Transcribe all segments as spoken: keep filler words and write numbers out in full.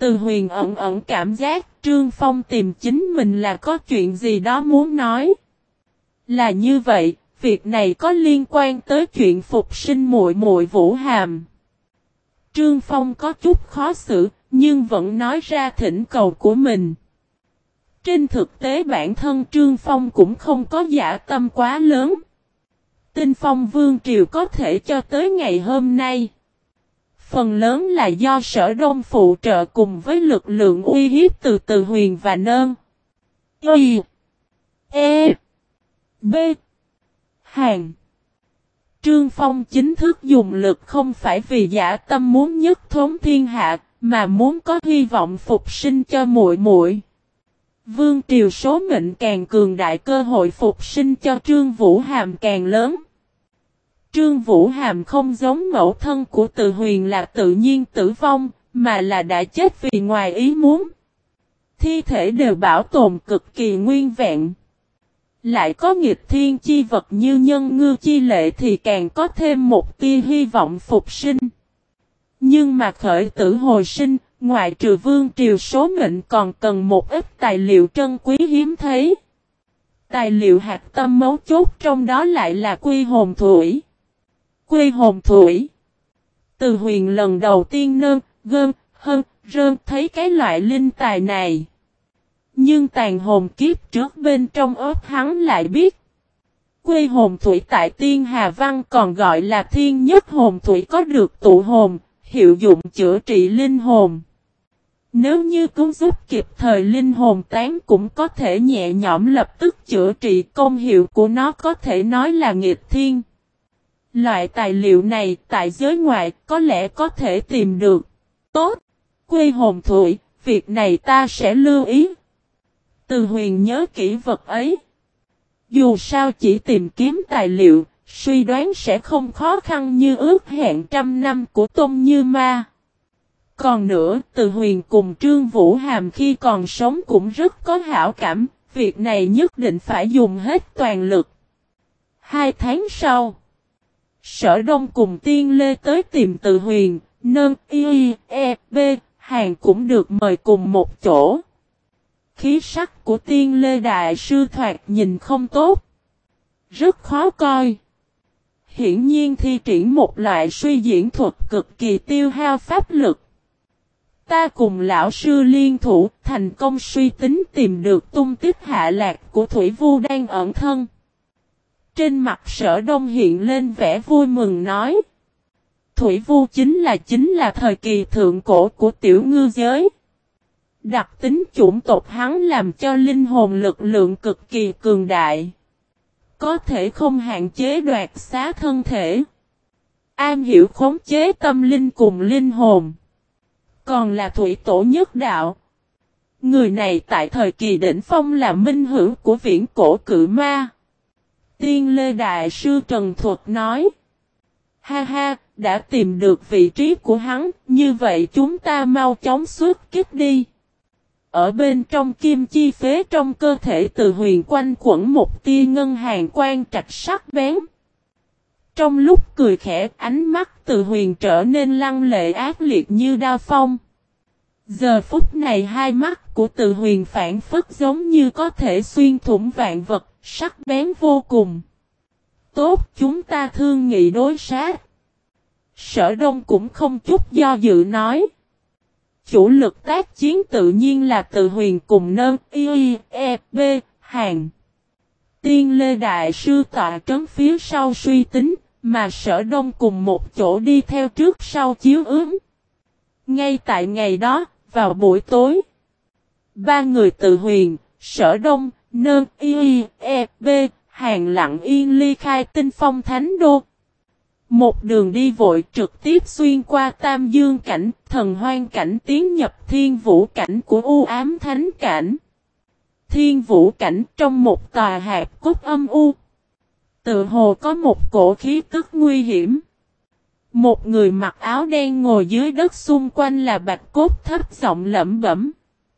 Từ Huyền ẩn ẩn cảm giác Trương Phong tìm chính mình là có chuyện gì đó muốn nói. Là như vậy, việc này có liên quan tới chuyện phục sinh muội muội Vũ Hàm. Trương Phong có chút khó xử, nhưng vẫn nói ra thỉnh cầu của mình. Trên thực tế bản thân Trương Phong cũng không có dạ tâm quá lớn. Tinh Phong Vương Triều có thể cho tới ngày hôm nay. Phần lớn là do Sở Đông phụ trợ cùng với lực lượng uy hiếp từ Từ Huyền và Nơn. Y. E. B. Hàn. Trương Phong chính thức dùng lực không phải vì giả tâm muốn nhất thống thiên hạ, mà muốn có hy vọng phục sinh cho muội muội. Vương triều số mệnh càng cường đại, cơ hội phục sinh cho Trương Vũ Hàm càng lớn. Trương Vũ Hàm không giống mẫu thân của Từ Huyền là tự nhiên tử vong, mà là đã chết vì ngoài ý muốn. Thi thể đều bảo tồn cực kỳ nguyên vẹn. Lại có nghịch thiên chi vật như nhân ngư chi lệ thì càng có thêm một tia hy vọng phục sinh. Nhưng mà khởi tử hồi sinh, ngoại trừ vương triều số mệnh còn cần một ít tài liệu trân quý hiếm thấy. Tài liệu hạt tâm mấu chốt trong đó lại là quy hồn thủy. Quy hồn thủy. Từ Huyền lần đầu tiên nơn, gơn, hân, rơn thấy cái loại linh tài này. Nhưng tàn hồn kiếp trước bên trong ớt hắn lại biết. Quy hồn thủy tại Tiên Hà Văn còn gọi là thiên nhất hồn thủy, có được tụ hồn, hiệu dụng chữa trị linh hồn. Nếu như cứu giúp kịp thời linh hồn tán cũng có thể nhẹ nhõm lập tức chữa trị, công hiệu của nó có thể nói là nghịch thiên. Loại tài liệu này tại giới ngoại có lẽ có thể tìm được. Tốt, Quy hồn thủy, việc này ta sẽ lưu ý. Từ Huyền nhớ kỹ vật ấy. Dù sao chỉ tìm kiếm tài liệu, suy đoán sẽ không khó khăn như ước hẹn trăm năm của Tôn Như Ma. Còn nữa, Từ Huyền cùng Trương Vũ Hàm khi còn sống cũng rất có hảo cảm, việc này nhất định phải dùng hết toàn lực. Hai tháng sau, Sở Đông cùng Tiên Lê tới tìm Từ Huyền, Nơn, Y, E, B, Hàn cũng được mời cùng một chỗ. Khí sắc của Tiên Lê Đại Sư thoạt nhìn không tốt, rất khó coi. Hiển nhiên thi triển một loại suy diễn thuật cực kỳ tiêu hao pháp lực. Ta cùng lão sư liên thủ thành công suy tính tìm được tung tích hạ lạc của Thủy Vu đang ẩn thân. Trên mặt Sở Đông hiện lên vẻ vui mừng nói. Thủy Vu chính là chính là thời kỳ thượng cổ của tiểu ngư giới. Đặc tính chủng tộc hắn làm cho linh hồn lực lượng cực kỳ cường đại. Có thể không hạn chế đoạt xá thân thể. Am hiểu khống chế tâm linh cùng linh hồn. Còn là thủy tổ nhất đạo. Người này tại thời kỳ đỉnh phong là minh hữu của viễn cổ cự ma. Tiên Lê Đại Sư Trần Thuật nói. Ha ha, đã tìm được vị trí của hắn, như vậy chúng ta mau chóng xuất kích đi. Ở bên trong kim chi phế trong cơ thể Từ Huyền quanh quẩn một tia ngân hàng quang trạch sắc bén. Trong lúc cười khẽ, ánh mắt Từ Huyền trở nên lăng lệ ác liệt như đao phong. Giờ phút này hai mắt của Từ Huyền phản phất giống như có thể xuyên thủng vạn vật, sắc bén vô cùng. Tốt, chúng ta thương nghị đối sát. Sở Đông cũng không chút do dự nói. Chủ lực tác chiến tự nhiên là Từ Huyền cùng Nơn, Y, E, B, Hàn. Tiên Lê Đại Sư tọa trấn phía sau suy tính, mà Sở Đông cùng một chỗ đi theo trước sau chiếu ứng. Ngay tại ngày đó, vào buổi tối, ba người Từ Huyền, Sở Đông, Nơn, Y, E, B, Hàn lặng yên ly khai Tinh Phong Thánh Đô. Một đường đi vội trực tiếp xuyên qua Tam Dương cảnh, Thần Hoang cảnh tiến nhập Thiên Vũ cảnh của U Ám Thánh cảnh. Thiên Vũ cảnh trong một tòa hạp cốt âm u. Tự hồ có một cổ khí tức nguy hiểm. Một người mặc áo đen ngồi dưới đất, xung quanh là bạch cốt thấp giọng lẩm bẩm.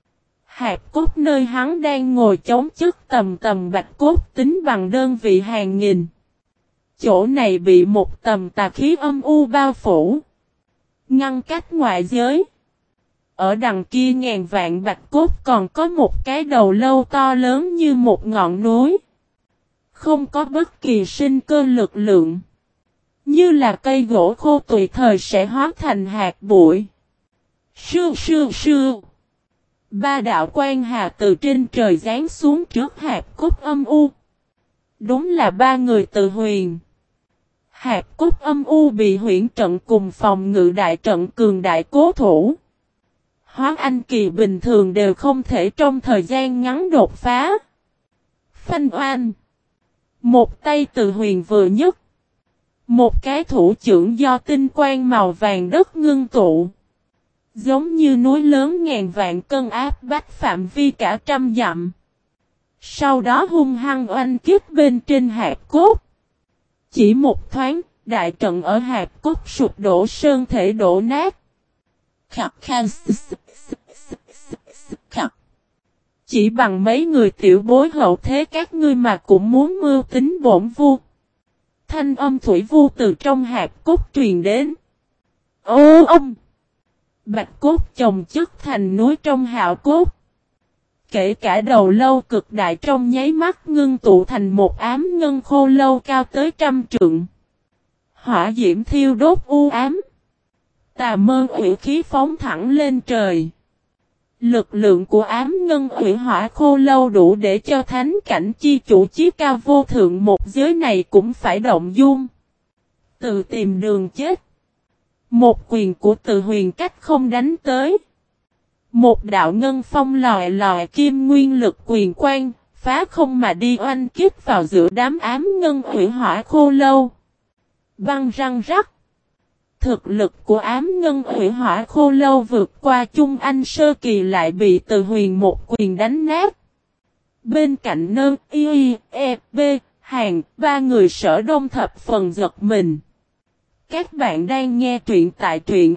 Hạp cốt nơi hắn đang ngồi chống chất tầm tầm bạch cốt tính bằng đơn vị hàng nghìn. Chỗ này bị một tầm tà khí âm u bao phủ, ngăn cách ngoại giới. Ở đằng kia ngàn vạn bạch cốt còn có một cái đầu lâu to lớn như một ngọn núi. Không có bất kỳ sinh cơ lực lượng. Như là cây gỗ khô tùy thời sẽ hóa thành hạt bụi. Sưu sưu sưu. Ba đạo quan hà từ trên trời giáng xuống trước hạt cốt âm u. Đúng là ba người từ huyền. Hạt cốt âm u bị huyễn trận cùng phòng ngự đại trận cường đại cố thủ. Hóa anh kỳ bình thường đều không thể trong thời gian ngắn đột phá. Phanh oan. Một tay từ huyền vừa nhất. Một cái thủ trưởng do tinh quang màu vàng đất ngưng tụ. Giống như núi lớn ngàn vạn cân áp bách phạm vi cả trăm dặm. Sau đó hung hăng oanh kích bên trên hạt cốt. Chỉ một thoáng, đại trận ở hạt cốt sụp đổ sơn thể đổ nát. Khắc khăn khắc. Chỉ bằng mấy người tiểu bối hậu thế các ngươi mà cũng muốn mưu tính bổn vu. Thanh âm thủy vu từ trong hạt cốt truyền đến. Ô ông! Bạch cốt chồng chất thành núi trong hạo cốt. Kể cả đầu lâu cực đại trong nháy mắt ngưng tụ thành một ám ngân khô lâu cao tới trăm trượng. Hỏa diễm thiêu đốt u ám. Tà mơ ủy khí phóng thẳng lên trời. Lực lượng của ám ngân ủy hỏa khô lâu đủ để cho thánh cảnh chi chủ chí cao vô thượng một giới này cũng phải động dung. Tự tìm đường chết. Một quyền của Từ Huyền cách không đánh tới. Một đạo ngân phong lòi lòi kim nguyên lực quyền quang, phá không mà đi oanh kích vào giữa đám ám ngân ủy hỏa khô lâu. Băng răng rắc. Thực lực của ám ngân ủy hỏa khô lâu vượt qua chung anh sơ kỳ lại bị Từ Huyền một quyền đánh nát. Bên cạnh nơ y e b hàng ba người Sở Đông thập phần giật mình. Các bạn đang nghe truyện tại truyện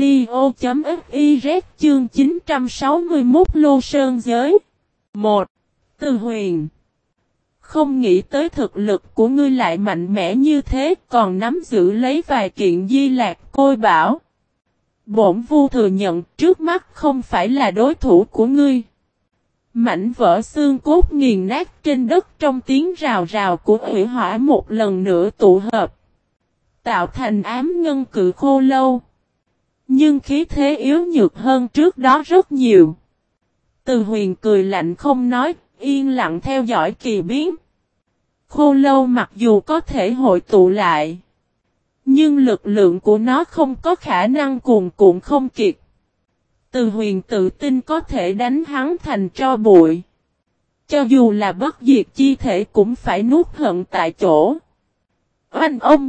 audio.fiz chương chín trăm sáu mươi mốt Lô Sơn Giới. một. Từ Huyền. Không nghĩ tới thực lực của ngươi lại mạnh mẽ như thế, còn nắm giữ lấy vài kiện di lạc côi bảo. Bổn vu thừa nhận trước mắt không phải là đối thủ của ngươi. Mảnh vỡ xương cốt nghiền nát trên đất trong tiếng rào rào của hủy hỏa một lần nữa tụ hợp. Tạo thành ám ngân cự khô lâu. Nhưng khí thế yếu nhược hơn trước đó rất nhiều. Từ Huyền cười lạnh không nói, yên lặng theo dõi kỳ biến. Khô lâu mặc dù có thể hội tụ lại. Nhưng lực lượng của nó không có khả năng cuồn cuộn không kiệt. Từ Huyền tự tin có thể đánh hắn thành tro bụi. Cho dù là bất diệt chi thể cũng phải nuốt hận tại chỗ. Oanh ông!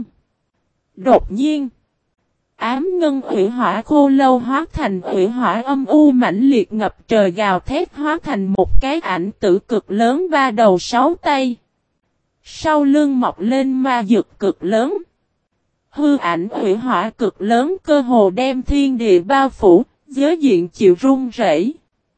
Đột nhiên, ám ngân hủy hỏa khô lâu hóa thành hủy hỏa âm u mãnh liệt ngập trời gào thét hóa thành một cái ảnh tử cực lớn ba đầu sáu tay. Sau lưng mọc lên ma dược cực lớn. Hư ảnh hủy hỏa cực lớn cơ hồ đem thiên địa bao phủ, giới diện chịu rung rẩy.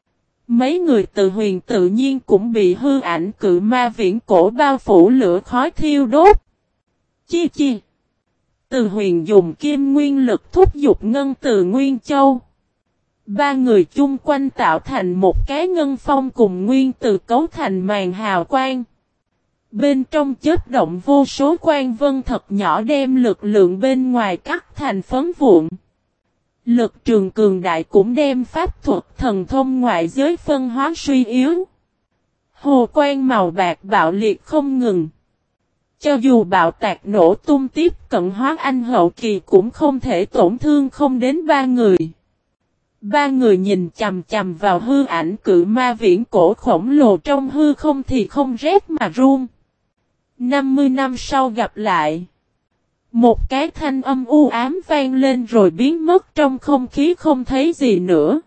Mấy người Từ Huyền tự nhiên cũng bị hư ảnh cự ma viễn cổ bao phủ lửa khói thiêu đốt. Chi chi. Từ Huyền dùng kim nguyên lực thúc giục ngân từ Nguyên Châu. Ba người chung quanh tạo thành một cái ngân phong cùng nguyên từ cấu thành màn hào quang. Bên trong chớp động vô số quang vân thật nhỏ đem lực lượng bên ngoài cắt thành phấn vụn. Lực trường cường đại cũng đem pháp thuật thần thông ngoại giới phân hóa suy yếu. Hồ quang màu bạc bạo liệt không ngừng. Cho dù bạo tạc nổ tung tiếp cận hóa anh hậu kỳ cũng không thể tổn thương không đến ba người. Ba người nhìn chầm chầm vào hư ảnh cự ma viễn cổ khổng lồ trong hư không thì không rét mà run. năm mươi năm sau gặp lại. Một cái thanh âm u ám vang lên rồi biến mất trong không khí không thấy gì nữa.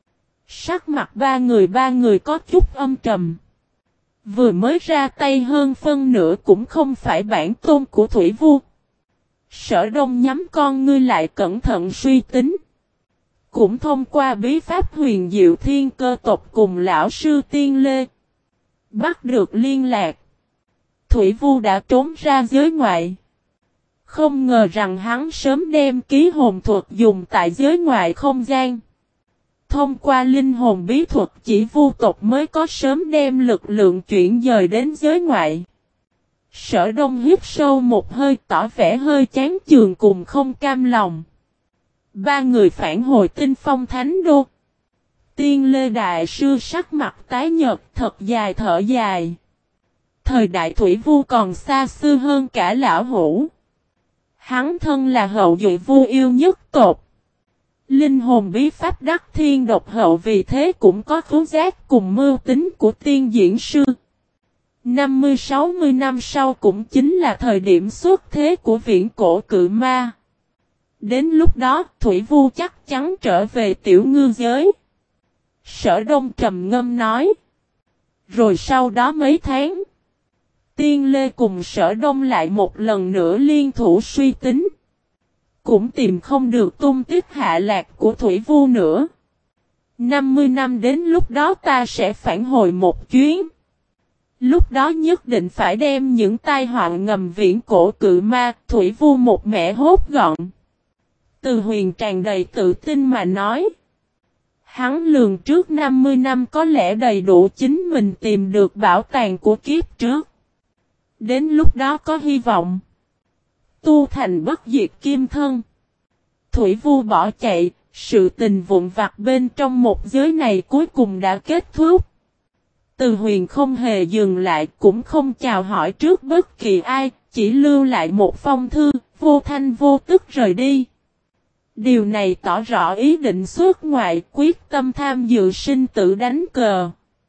Sắc mặt ba người ba người có chút âm trầm. Vừa mới ra tay hơn phân nửa cũng không phải bản tôn của Thủy Vu. Sở Đông nhắm con ngươi lại cẩn thận suy tính. Cũng thông qua bí pháp huyền diệu thiên cơ tộc cùng lão sư Tiên Lê. Bắt được liên lạc. Thủy Vu đã trốn ra giới ngoại. Không ngờ rằng hắn sớm đem ký hồn thuật dùng tại giới ngoại không gian. Thông qua linh hồn bí thuật chỉ vu tộc mới có sớm đem lực lượng chuyển dời đến giới ngoại. Sở Đông hít sâu một hơi tỏ vẻ hơi chán chường cùng không cam lòng. Ba người phản hồi Tinh Phong Thánh Đô. Tiên Lê Đại Sư sắc mặt tái nhợt thật dài thở dài. Thời đại Thủy Vu còn xa xưa hơn cả lão hủ. Hắn thân là hậu duệ Vu yêu nhất tộc. Linh hồn bí pháp đắc thiên độc hậu vì thế cũng có khứu giác cùng mưu tính của tiên diễn sư. năm mươi sáu mươi năm sau cũng chính là thời điểm xuất thế của viễn cổ cự ma. Đến lúc đó Thủy Vu chắc chắn trở về tiểu ngư giới. Sở Đông trầm ngâm nói. Rồi sau đó mấy tháng. Tiên Lê cùng Sở Đông lại một lần nữa liên thủ suy tính. Cũng tìm không được tung tích hạ lạc của Thủy Vu nữa. năm mươi năm đến lúc đó ta sẽ phản hồi một chuyến. Lúc đó nhất định phải đem những tai họa ngầm viễn cổ cự ma Thủy Vu một mẻ hốt gọn. Từ Huyền tràn đầy tự tin mà nói. Hắn lường trước năm mươi năm có lẽ đầy đủ chính mình tìm được bảo tàng của kiếp trước. Đến lúc đó có hy vọng. Tu thành bất diệt kim thân. Thủy Vu bỏ chạy, sự tình vụn vặt bên trong một giới này cuối cùng đã kết thúc. Từ Huyền không hề dừng lại cũng không chào hỏi trước bất kỳ ai, chỉ lưu lại một phong thư, vô thanh vô tức rời đi. Điều này tỏ rõ ý định xuất ngoại quyết tâm tham dự sinh tử đánh cờ.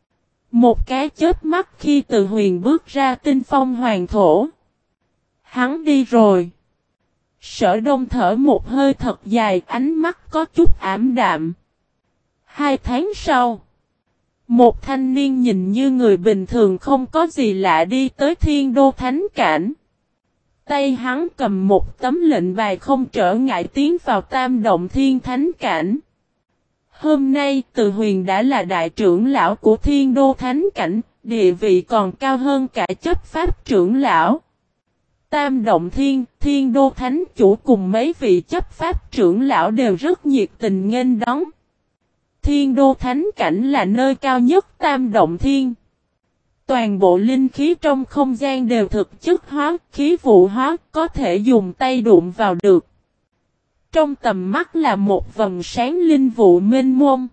Một cái chớp mắt khi Từ Huyền bước ra Tinh Phong Hoàng thổ. Hắn đi rồi. Sở Đông thở một hơi thật dài, ánh mắt có chút ảm đạm. Hai tháng sau, một thanh niên nhìn như người bình thường không có gì lạ đi tới Thiên Đô Thánh Cảnh. Tay hắn cầm một tấm lệnh bài không trở ngại tiến vào Tam Động Thiên Thánh Cảnh. Hôm nay Từ Huyền đã là đại trưởng lão của Thiên Đô Thánh Cảnh, địa vị còn cao hơn cả chấp pháp trưởng lão. Tam Động Thiên, Thiên Đô Thánh Chủ cùng mấy vị chấp pháp trưởng lão đều rất nhiệt tình nghênh đón. Thiên Đô Thánh Cảnh là nơi cao nhất Tam Động Thiên. Toàn bộ linh khí trong không gian đều thực chất hóa, khí vụ hóa, có thể dùng tay đụng vào được. Trong tầm mắt là một vầng sáng linh vụ mênh mông.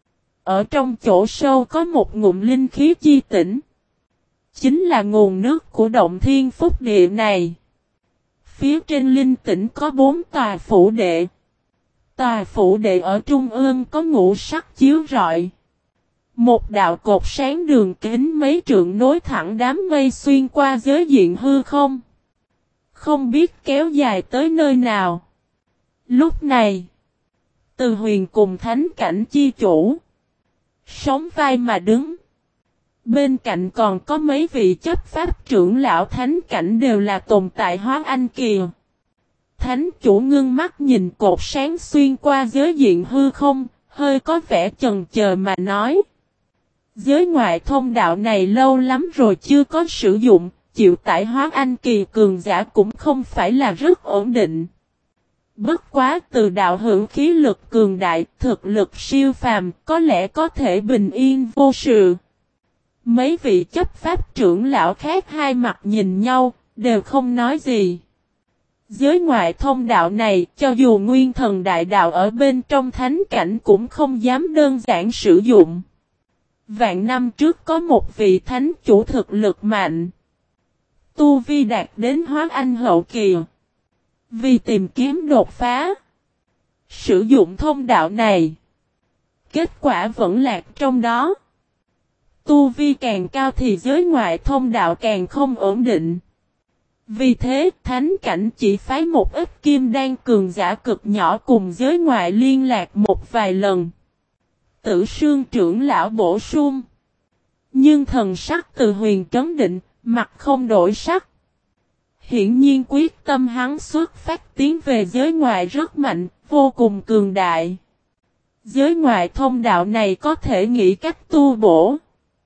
Ở trong chỗ sâu có một ngụm linh khí chi tỉnh. Chính là nguồn nước của động thiên phúc địa này. Phía trên linh tỉnh có bốn tòa phủ đệ. Tòa phủ đệ ở trung ương có ngũ sắc chiếu rọi. Một đạo cột sáng đường kính mấy trượng nối thẳng đám mây xuyên qua giới diện hư không. Không biết kéo dài tới nơi nào. Lúc này, Từ Huyền cùng Thánh Cảnh chi chủ sóng vai mà đứng. Bên cạnh còn có mấy vị chấp pháp trưởng lão Thánh Cảnh đều là tồn tại hóa anh kìa. Thánh chủ ngưng mắt nhìn cột sáng xuyên qua giới diện hư không, hơi có vẻ chần chờ mà nói. Giới ngoại thông đạo này lâu lắm rồi chưa có sử dụng, chịu tải hóa anh kỳ cường giả cũng không phải là rất ổn định. Bất quá từ đạo hữu khí lực cường đại, thực lực siêu phàm, có lẽ có thể bình yên vô sự. Mấy vị chấp pháp trưởng lão khác hai mặt nhìn nhau, đều không nói gì. Giới ngoại thông đạo này, cho dù nguyên thần đại đạo ở bên trong thánh cảnh cũng không dám đơn giản sử dụng. Vạn năm trước có một vị thánh chủ thực lực mạnh. Tu vi đạt đến hóa anh hậu kỳ. Vì tìm kiếm đột phá. Sử dụng thông đạo này. Kết quả vẫn lạc trong đó. Tu vi càng cao thì giới ngoại thông đạo càng không ổn định. Vì thế thánh cảnh chỉ phái một ít kim đan cường giả cực nhỏ cùng giới ngoại liên lạc một vài lần. Tử Sương trưởng lão bổ sung. Nhưng thần sắc Từ Huyền trấn định, mặt không đổi sắc. Hiển nhiên quyết tâm hắn xuất phát tiến về giới ngoại rất mạnh, vô cùng cường đại. Giới ngoại thông đạo này có thể nghĩ cách tu bổ.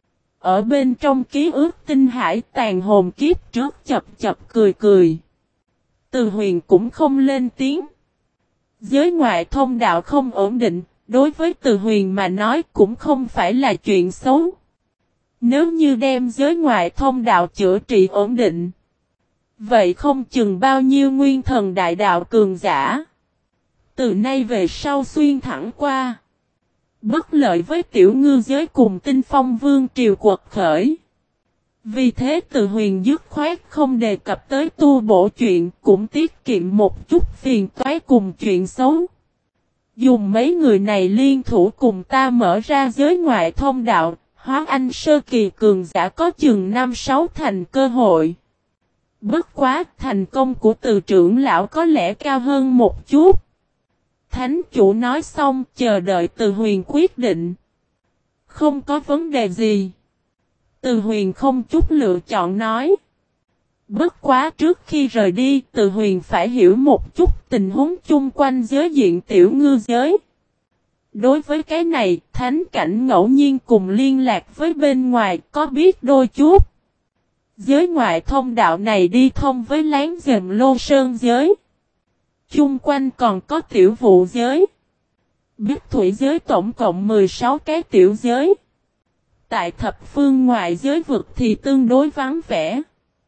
Ở bên trong ký ức tinh hải tàn hồn kiếp trước chập chập cười cười. Từ Huyền cũng không lên tiếng. Giới ngoại thông đạo không ổn định, đối với Từ Huyền mà nói cũng không phải là chuyện xấu. Nếu như đem giới ngoại thông đạo chữa trị ổn định, vậy không chừng bao nhiêu nguyên thần đại đạo cường giả. Từ nay về sau xuyên thẳng qua. Bất lợi với tiểu ngư giới cùng Tinh Phong Vương triều quật khởi. Vì thế Từ Huyền dứt khoát không đề cập tới tu bổ chuyện, cũng tiết kiệm một chút phiền toái cùng chuyện xấu. Dùng mấy người này liên thủ cùng ta mở ra giới ngoại thông đạo, hóa anh sơ kỳ cường giả có chừng năm sáu thành cơ hội. Bất quá thành công của Từ trưởng lão có lẽ cao hơn một chút. Thánh chủ nói xong chờ đợi Từ Huyền quyết định. Không có vấn đề gì. Từ Huyền không chút lựa chọn nói. Bất quá trước khi rời đi Từ Huyền phải hiểu một chút tình huống chung quanh giới diện tiểu ngư giới. Đối với cái này thánh cảnh ngẫu nhiên cùng liên lạc với bên ngoài có biết đôi chút. Giới ngoại thông đạo này đi thông với láng giềng Lô Sơn giới. Chung quanh còn có tiểu vụ giới. Biết thủy giới tổng cộng mười sáu cái tiểu giới. Tại thập phương ngoại giới vực thì tương đối vắng vẻ.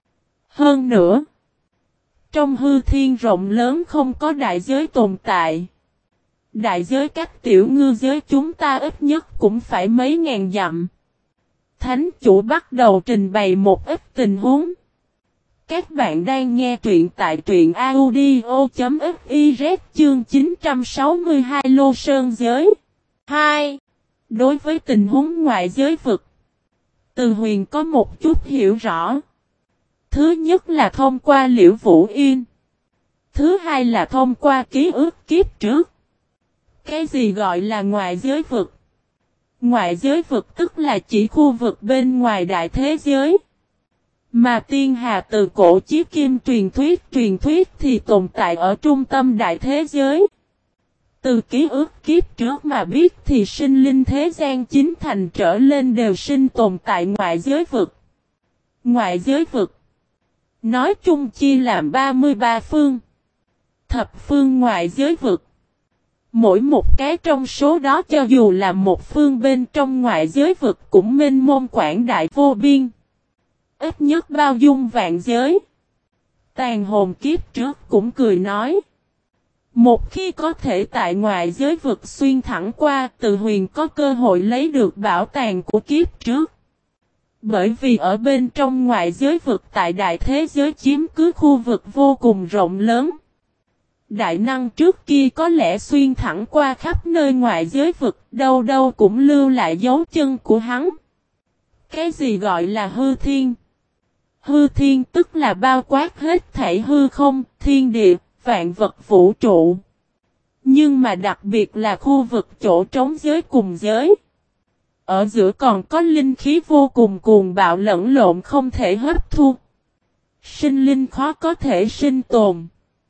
Hơn nữa, trong hư thiên rộng lớn không có đại giới tồn tại. Đại giới cách tiểu ngư giới chúng ta ít nhất cũng phải mấy ngàn dặm. Thánh chủ bắt đầu trình bày một ít tình huống. Các bạn đang nghe truyện tại truyện audio.fiz chương chín trăm sáu mươi hai Lô Sơn giới. hai. Đối với tình huống ngoại giới vực, Từ Huyền có một chút hiểu rõ. Thứ nhất là thông qua Liễu Vũ Yên. Thứ hai là thông qua ký ức kiếp trước. Cái gì gọi là ngoại giới vực? Ngoại giới vực tức là chỉ khu vực bên ngoài đại thế giới. Mà tiên hà từ cổ chí kim truyền thuyết truyền thuyết thì tồn tại ở trung tâm đại thế giới. Từ ký ức kiếp trước mà biết thì sinh linh thế gian chính thành trở lên đều sinh tồn tại ngoại giới vực. Ngoại giới vực nói chung chia làm ba mươi ba phương. Thập phương ngoại giới vực. Mỗi một cái trong số đó cho dù là một phương bên trong ngoại giới vực cũng mênh mông quảng đại vô biên. Ít nhất bao dung vạn giới. Tàn hồn kiếp trước cũng cười nói. Một khi có thể tại ngoại giới vực xuyên thẳng qua, Từ Huyền có cơ hội lấy được bảo tàng của kiếp trước. Bởi vì ở bên trong ngoại giới vực tại đại thế giới chiếm cứ khu vực vô cùng rộng lớn. Đại năng trước kia có lẽ xuyên thẳng qua khắp nơi ngoại giới vực, đâu đâu cũng lưu lại dấu chân của hắn. Cái gì gọi là hư thiên? Hư thiên tức là bao quát hết thảy hư không, thiên địa, vạn vật vũ trụ. Nhưng mà đặc biệt là khu vực chỗ trống giới cùng giới. Ở giữa còn có linh khí vô cùng cuồng bạo lẫn lộn không thể hấp thu. Sinh linh khó có thể sinh tồn.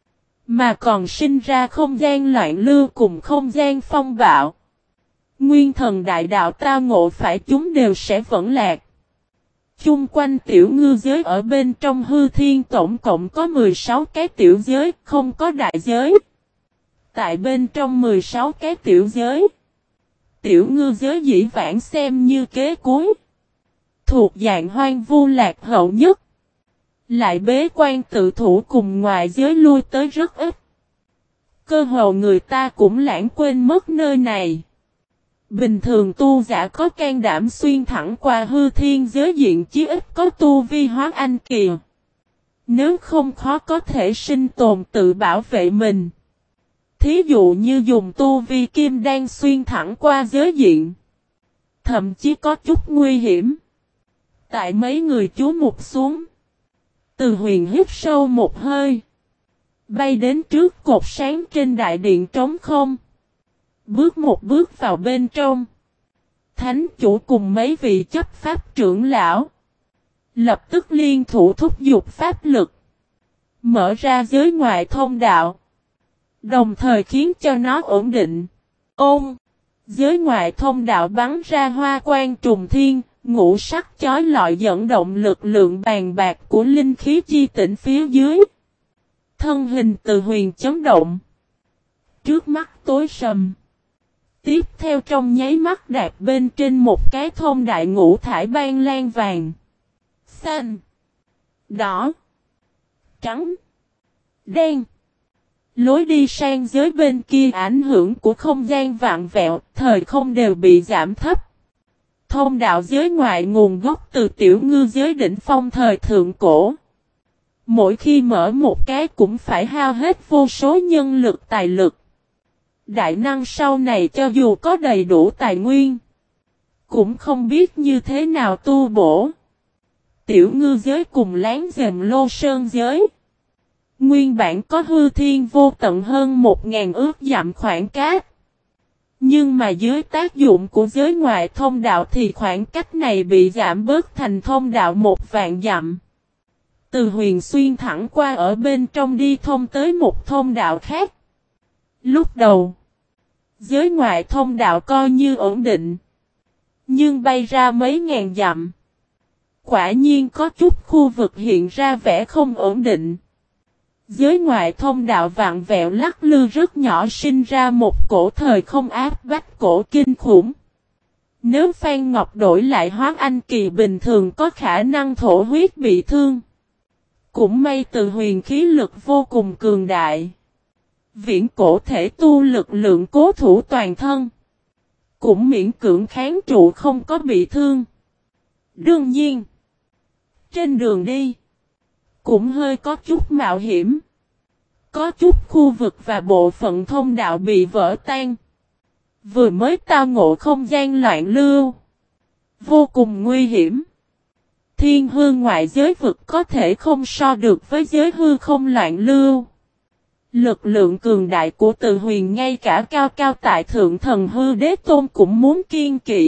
Mà còn sinh ra không gian loạn lưu cùng không gian phong bạo. Nguyên thần đại đạo ta ngộ phải chúng đều sẽ vẫn lạc. Chung quanh tiểu ngư giới ở bên trong hư thiên tổng cộng có mười sáu cái tiểu giới, không có đại giới. Tại bên trong mười sáu cái tiểu giới, tiểu ngư giới dĩ vãng xem như kế cuối. Thuộc dạng hoang vu lạc hậu nhất. Lại bế quan tự thủ cùng ngoại giới lui tới rất ít. Cơ hồ người ta cũng lãng quên mất nơi này. Bình thường tu giả có can đảm xuyên thẳng qua hư thiên giới diện chí ít có tu vi hóa anh kỳ. Nếu không khó có thể sinh tồn tự bảo vệ mình. Thí dụ như dùng tu vi kim đan xuyên thẳng qua giới diện. Thậm chí có chút nguy hiểm. Tại mấy người chú mục xuống. Từ Huyền hít sâu một hơi. Bay đến trước cột sáng trên đại điện trống không. Bước một bước vào bên trong. Thánh chủ cùng mấy vị chấp pháp trưởng lão. Lập tức liên thủ thúc giục pháp lực. Mở ra giới ngoại thông đạo. Đồng thời khiến cho nó ổn định. Ôm. Giới ngoại thông đạo bắn ra hoa quang trùng thiên. Ngũ sắc chói lọi dẫn động lực lượng bàn bạc của linh khí chi tỉnh phía dưới. Thân hình Từ Huyền chấn động. Trước mắt tối sầm. Tiếp theo trong nháy mắt đạp bên trên một cái thông đại ngũ thải ban lan vàng, xanh, đỏ, trắng, đen. Lối đi sang giới bên kia ảnh hưởng của không gian vặn vẹo, thời không đều bị giảm thấp. Thông đạo giới ngoại nguồn gốc từ tiểu ngư giới đỉnh phong thời thượng cổ. Mỗi khi mở một cái cũng phải hao hết vô số nhân lực tài lực. Đại năng sau này cho dù có đầy đủ tài nguyên, cũng không biết như thế nào tu bổ. Tiểu ngư giới cùng láng giềng Lô Sơn giới. Nguyên bản có hư thiên vô tận hơn một ngàn ước dặm khoảng cách. Nhưng mà dưới tác dụng của giới ngoại thông đạo thì khoảng cách này bị giảm bớt thành thông đạo một vạn dặm. Từ Huyền xuyên thẳng qua ở bên trong đi thông tới một thông đạo khác. Lúc đầu, giới ngoại thông đạo coi như ổn định. Nhưng bay ra mấy ngàn dặm. Quả nhiên có chút khu vực hiện ra vẻ không ổn định. Giới ngoại thông đạo vặn vẹo lắc lư rất nhỏ sinh ra một cổ thời không áp bách cổ kinh khủng. Nếu Phan Ngọc đổi lại Hóa Anh Kỳ bình thường có khả năng thổ huyết bị thương. Cũng may Từ Huyền khí lực vô cùng cường đại. Viễn cổ thể tu lực lượng cố thủ toàn thân. Cũng miễn cưỡng kháng trụ không có bị thương. Đương nhiên, trên đường đi, cũng hơi có chút mạo hiểm. Có chút khu vực và bộ phận thông đạo bị vỡ tan. Vừa mới tao ngộ không gian loạn lưu. Vô cùng nguy hiểm. Thiên hư ngoại giới vực có thể không so được với giới hư không loạn lưu. Lực lượng cường đại của Từ Huyền ngay cả cao cao tại thượng thần hư đế tôn cũng muốn kiên kỵ.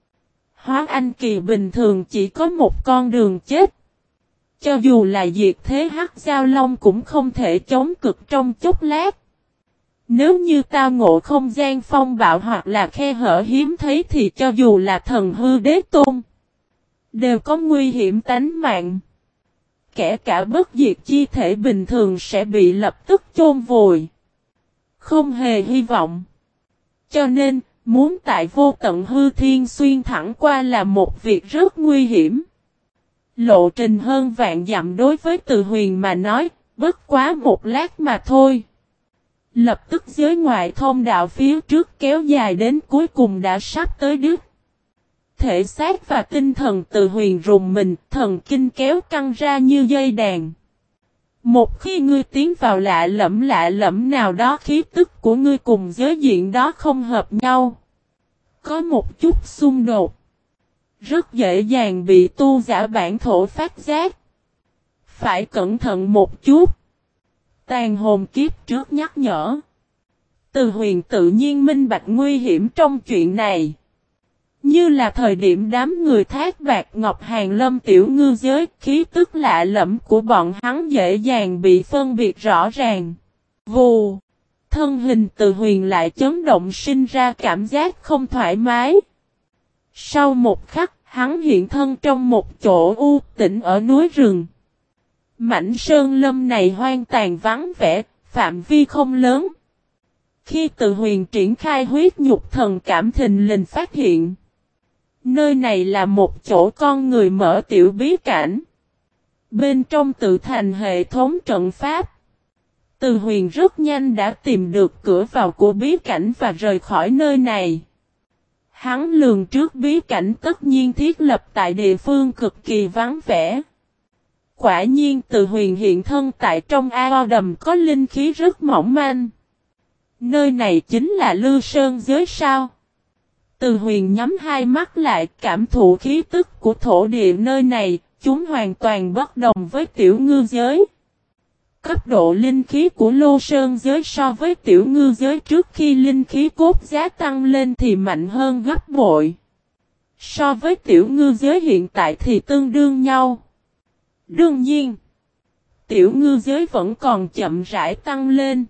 Hóa Anh Kỳ bình thường chỉ có một con đường chết. Cho dù là diệt thế hắc giao long cũng không thể chống cực trong chốc lát. Nếu như tao ngộ không gian phong bạo hoặc là khe hở hiếm thấy thì cho dù là thần hư đế tôn, đều có nguy hiểm tánh mạng. Kể cả bất diệt chi thể bình thường sẽ bị lập tức chôn vùi. Không hề hy vọng. Cho nên, muốn tại vô tận hư thiên xuyên thẳng qua là một việc rất nguy hiểm. Lộ trình hơn vạn dặm đối với Từ Huyền mà nói, bất quá một lát mà thôi. Lập tức giới ngoại thông đạo phía trước kéo dài đến cuối cùng đã sắp tới đứt. Thể xác và tinh thần Từ Huyền rùng mình, thần kinh kéo căng ra như dây đàn. Một khi ngươi tiến vào lạ lẫm lạ lẫm nào đó khí tức của ngươi cùng giới diện đó không hợp nhau. Có một chút xung đột. Rất dễ dàng bị tu giả bản thổ phát giác. Phải cẩn thận một chút. Tàn hồn kiếp trước nhắc nhở. Từ Huyền tự nhiên minh bạch nguy hiểm trong chuyện này. Như là thời điểm đám người thác bạc ngọc hàng lâm tiểu ngư giới, khí tức lạ lẫm của bọn hắn dễ dàng bị phân biệt rõ ràng. Vù! Thân hình Từ Huyền lại chấn động sinh ra cảm giác không thoải mái. Sau một khắc, hắn hiện thân trong một chỗ u tĩnh ở núi rừng. Mảnh sơn lâm này hoang tàn vắng vẻ, phạm vi không lớn. Khi Từ Huyền triển khai huyết nhục thần cảm thình lình phát hiện. Nơi này là một chỗ con người mở tiểu bí cảnh. Bên trong tự thành hệ thống trận pháp. Từ Huyền rất nhanh đã tìm được cửa vào của bí cảnh và rời khỏi nơi này. Hắn lường trước bí cảnh tất nhiên thiết lập tại địa phương cực kỳ vắng vẻ. Quả nhiên Từ Huyền hiện thân tại trong ao đầm có linh khí rất mỏng manh. Nơi này chính là Lư Sơn giới sao? Từ Huyền nhắm hai mắt lại cảm thụ khí tức của thổ địa nơi này, chúng hoàn toàn bất đồng với tiểu ngư giới. Cấp độ linh khí của Lô Sơn giới so với tiểu ngư giới trước khi linh khí cốt giá tăng lên thì mạnh hơn gấp bội. So với tiểu ngư giới hiện tại thì tương đương nhau. Đương nhiên, tiểu ngư giới vẫn còn chậm rãi tăng lên.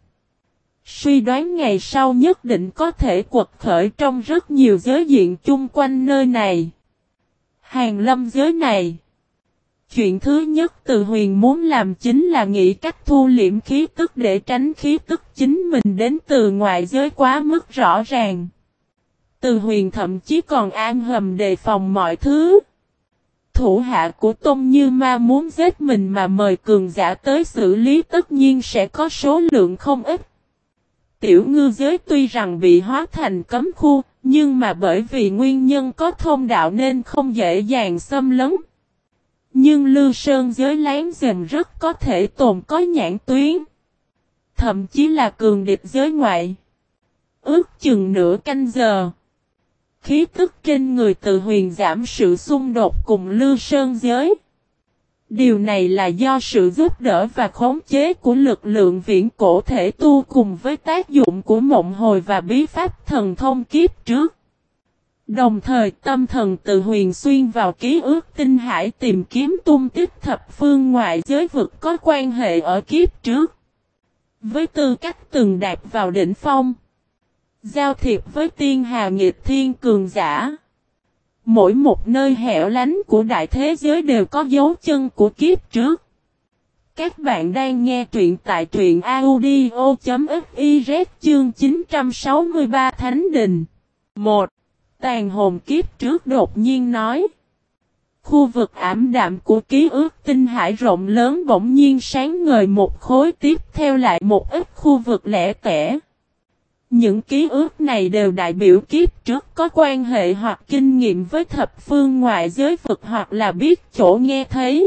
Suy đoán ngày sau nhất định có thể quật khởi trong rất nhiều giới diện chung quanh nơi này. Hàng lâm giới này. Chuyện thứ nhất Từ Huyền muốn làm chính là nghĩ cách thu liễm khí tức để tránh khí tức chính mình đến từ ngoại giới quá mức rõ ràng. Từ Huyền thậm chí còn am hầm đề phòng mọi thứ. Thủ hạ của Tôn Như Ma muốn giết mình mà mời cường giả tới xử lý tất nhiên sẽ có số lượng không ít. Tiểu ngư giới tuy rằng bị hóa thành cấm khu, nhưng mà bởi vì nguyên nhân có thông đạo nên không dễ dàng xâm lấn. Nhưng Lư Sơn giới láng giềng rất có thể tồn có nhãn tuyến. Thậm chí là cường địch giới ngoại. Ước chừng nửa canh giờ. Khí tức trên người Từ Huyền giảm sự xung đột cùng Lư Sơn giới. Điều này là do sự giúp đỡ và khống chế của lực lượng viễn cổ thể tu cùng với tác dụng của mộng hồi và bí pháp thần thông kiếp trước. Đồng thời tâm thần Từ Huyền xuyên vào ký ức tinh hải tìm kiếm tung tích thập phương ngoại giới vực có quan hệ ở kiếp trước. Với tư cách từng đạt vào đỉnh phong. Giao thiệp với tiên hà nghịch thiên cường giả. Mỗi một nơi hẻo lánh của đại thế giới đều có dấu chân của kiếp trước. Các bạn đang nghe truyện tại truyện audio chấm fiz chương chín trăm sáu mươi ba Thánh Đình. một. Tàn hồn kiếp trước đột nhiên nói. Khu vực ảm đạm của ký ức tinh hải rộng lớn bỗng nhiên sáng ngời một khối, tiếp theo lại một ít khu vực lẻ tẻ. Những ký ức này đều đại biểu kiếp trước có quan hệ hoặc kinh nghiệm với thập phương ngoại giới vực hoặc là biết chỗ nghe thấy.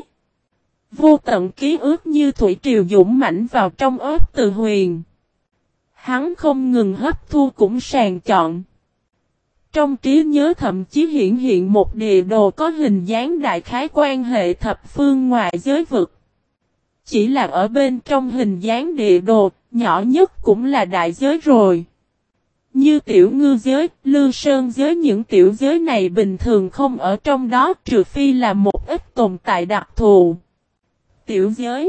Vô tận ký ức như thủy triều dũng mãnh vào trong óc Từ Huyền. Hắn không ngừng hấp thu cũng sàng chọn. Trong trí nhớ thậm chí hiện hiện một địa đồ có hình dáng đại khái quan hệ thập phương ngoại giới vực. Chỉ là ở bên trong hình dáng địa đồ, nhỏ nhất cũng là đại giới rồi. Như tiểu ngư giới, Lư Sơn giới, những tiểu giới này bình thường không ở trong đó trừ phi là một ít tồn tại đặc thù. Tiểu giới,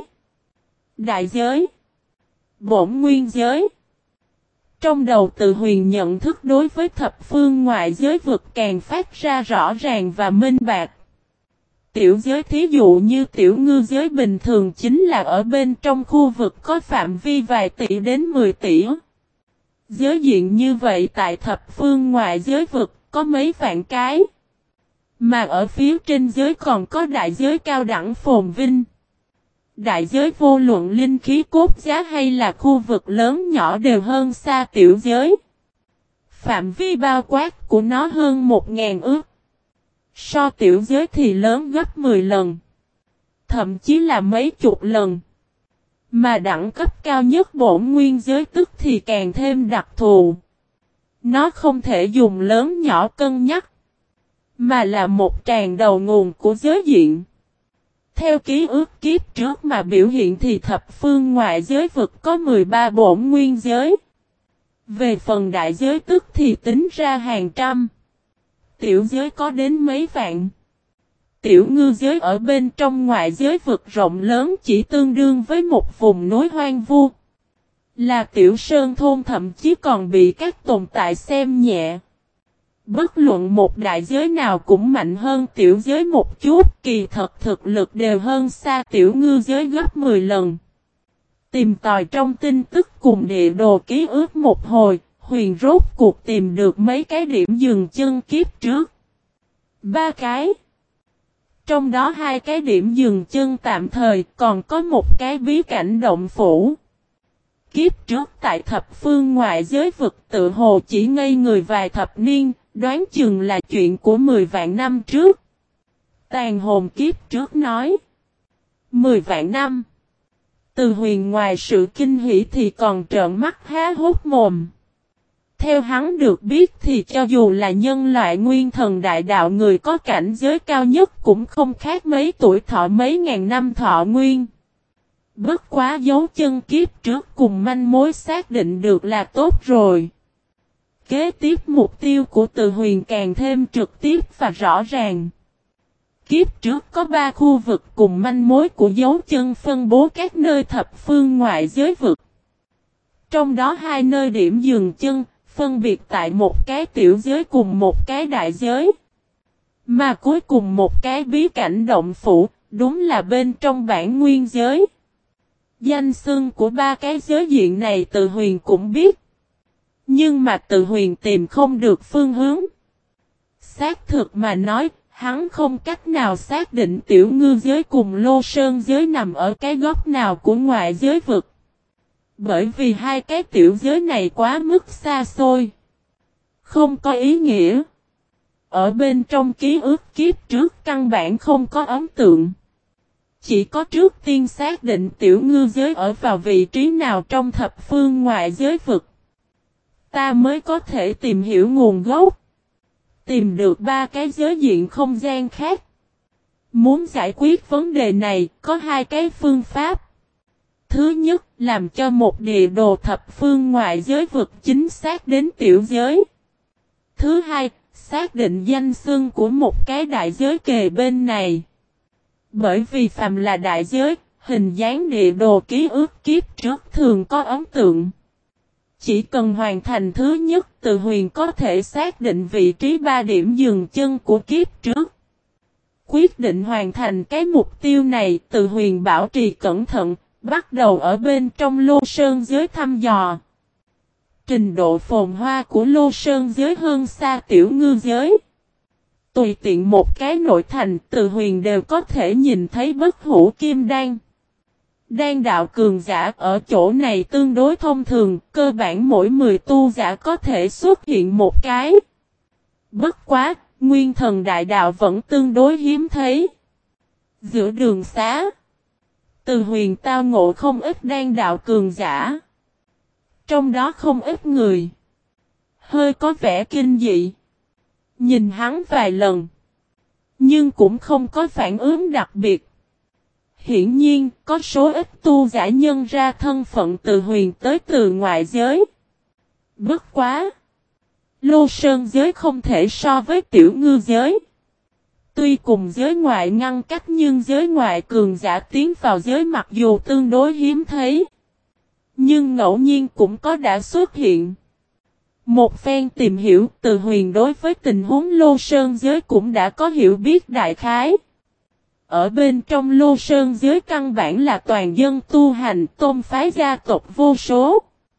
đại giới, bổn nguyên giới. Trong đầu Từ Huyền nhận thức đối với thập phương ngoại giới vực càng phát ra rõ ràng và minh bạch. Tiểu giới thí dụ như tiểu ngư giới bình thường chính là ở bên trong khu vực có phạm vi vài tỷ đến mười tỷ. Giới diện như vậy tại thập phương ngoại giới vực có mấy vạn cái. Mà ở phía trên giới còn có đại giới cao đẳng phồn vinh. Đại giới vô luận linh khí cốt giá hay là khu vực lớn nhỏ đều hơn xa tiểu giới. Phạm vi bao quát của nó hơn một ngàn ước. So tiểu giới thì lớn gấp mười lần. Thậm chí là mấy chục lần. Mà đẳng cấp cao nhất bổn nguyên giới tức thì càng thêm đặc thù. Nó không thể dùng lớn nhỏ cân nhắc. Mà là một tràn đầu nguồn của giới diện. Theo ký ức kiếp trước mà biểu hiện thì thập phương ngoại giới vực có mười ba bổn nguyên giới. Về phần đại giới tức thì tính ra hàng trăm. Tiểu giới có đến mấy vạn. Tiểu ngư giới ở bên trong ngoại giới vực rộng lớn chỉ tương đương với một vùng núi hoang vu. Là tiểu sơn thôn thậm chí còn bị các tồn tại xem nhẹ. Bất luận một đại giới nào cũng mạnh hơn tiểu giới một chút, kỳ thật thực lực đều hơn xa tiểu ngư giới gấp mười lần. Tìm tòi trong tin tức cùng địa đồ ký ức một hồi, Huyền rốt cuộc tìm được mấy cái điểm dừng chân kiếp trước. Ba cái. Trong đó hai cái điểm dừng chân tạm thời, còn có một cái bí cảnh động phủ. Kiếp trước tại thập phương ngoại giới vực tự hồ chỉ ngây người vài thập niên, đoán chừng là chuyện của mười vạn năm trước. Tàn hồn kiếp trước nói. Mười vạn năm. Từ Huyền ngoài sự kinh hỉ thì còn trợn mắt há hốt mồm. Theo hắn được biết thì cho dù là nhân loại nguyên thần đại đạo người có cảnh giới cao nhất cũng không khác mấy tuổi thọ mấy ngàn năm thọ nguyên. Bất quá dấu chân kiếp trước cùng manh mối xác định được là tốt rồi. Kế tiếp mục tiêu của Từ Huyền càng thêm trực tiếp và rõ ràng. Kiếp trước có ba khu vực cùng manh mối của dấu chân phân bố các nơi thập phương ngoại giới vực. Trong đó hai nơi điểm dừng chân, phân biệt tại một cái tiểu giới cùng một cái đại giới. Mà cuối cùng một cái bí cảnh động phủ, đúng là bên trong bản nguyên giới. Danh xưng của ba cái giới diện này Từ Huyền cũng biết. Nhưng mà Từ Huyền tìm không được phương hướng. Xác thực mà nói, hắn không cách nào xác định tiểu ngư giới cùng Lô Sơn giới nằm ở cái góc nào của ngoại giới vực. Bởi vì hai cái tiểu giới này quá mức xa xôi. Không có ý nghĩa. Ở bên trong ký ức kiếp trước căn bản không có ấn tượng. Chỉ có trước tiên xác định tiểu ngư giới ở vào vị trí nào trong thập phương ngoại giới vực. Ta mới có thể tìm hiểu nguồn gốc. Tìm được ba cái giới diện không gian khác. Muốn giải quyết vấn đề này có hai cái phương pháp. Thứ nhất, làm cho một địa đồ thập phương ngoại giới vực chính xác đến tiểu giới. Thứ hai, xác định danh xưng của một cái đại giới kề bên này. Bởi vì phàm là đại giới, hình dáng địa đồ ký ức kiếp trước thường có ấn tượng. Chỉ cần hoàn thành thứ nhất, Từ Huyền có thể xác định vị trí ba điểm dừng chân của kiếp trước. Quyết định hoàn thành cái mục tiêu này, Từ Huyền bảo trì cẩn thận, bắt đầu ở bên trong Lô Sơn giới thăm dò. Trình độ phồn hoa của Lô Sơn giới hơn xa tiểu ngư giới. Tùy tiện một cái nội thành, Từ Huyền đều có thể nhìn thấy bất hủ kim đan. Đan đạo cường giả ở chỗ này tương đối thông thường, cơ bản mỗi mười tu giả có thể xuất hiện một cái. Bất quá, nguyên thần đại đạo vẫn tương đối hiếm thấy. Giữa đường xá, Từ Huyền tao ngộ không ít đan đạo cường giả. Trong đó không ít người hơi có vẻ kinh dị. Nhìn hắn vài lần, nhưng cũng không có phản ứng đặc biệt. Hiển nhiên, có số ít tu giả nhân ra thân phận Từ Huyền tới từ ngoại giới. Bất quá! Lô Sơn giới không thể so với tiểu ngư giới. Tuy cùng giới ngoại ngăn cách nhưng giới ngoại cường giả tiến vào giới mặc dù tương đối hiếm thấy. Nhưng ngẫu nhiên cũng có đã xuất hiện. Một phen tìm hiểu, Từ Huyền đối với tình huống Lô Sơn giới cũng đã có hiểu biết đại khái. Ở bên trong Lô Sơn giới căn bản là toàn dân tu hành, tôn phái gia tộc vô số.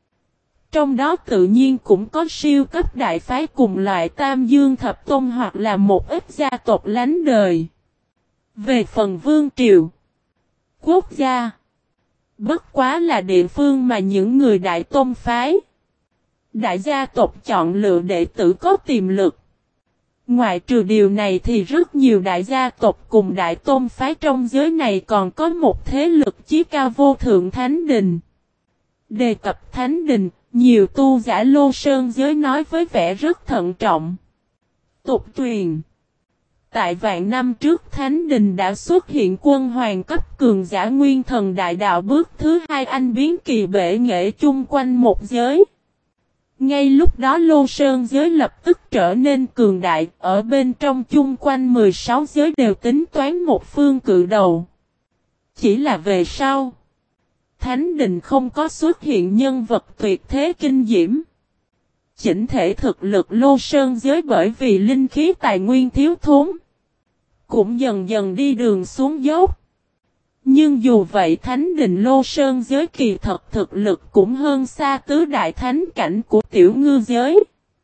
Trong đó tự nhiên cũng có siêu cấp đại phái cùng loại Tam Dương Thập Tôn hoặc là một ít gia tộc lánh đời. Về phần vương triều, quốc gia, bất quá là địa phương mà những người đại tôn phái, đại gia tộc chọn lựa đệ tử có tiềm lực. Ngoại trừ điều này thì rất nhiều đại gia tộc cùng đại tôn phái trong giới này còn có một thế lực chí cao vô thượng Thánh Đình. Đề cập Thánh Đình, nhiều tu giả Lô Sơn giới nói với vẻ rất thận trọng. Tục truyền, tại vạn năm trước Thánh Đình đã xuất hiện quân hoàng cấp cường giả nguyên thần đại đạo bước thứ hai anh biến kỳ bể nghệ chung quanh một giới. Ngay lúc đó Lô Sơn giới lập tức trở nên cường đại, ở bên trong chung quanh mười sáu giới đều tính toán một phương cự đầu. Chỉ là về sau, Thánh Đình không có xuất hiện nhân vật tuyệt thế kinh diễm. Chỉnh thể thực lực Lô Sơn giới bởi vì linh khí tài nguyên thiếu thốn, cũng dần dần đi đường xuống dốc. Nhưng dù vậy Thánh Đình Lô Sơn giới kỳ thật thực lực cũng hơn xa tứ đại thánh cảnh của tiểu ngư giới.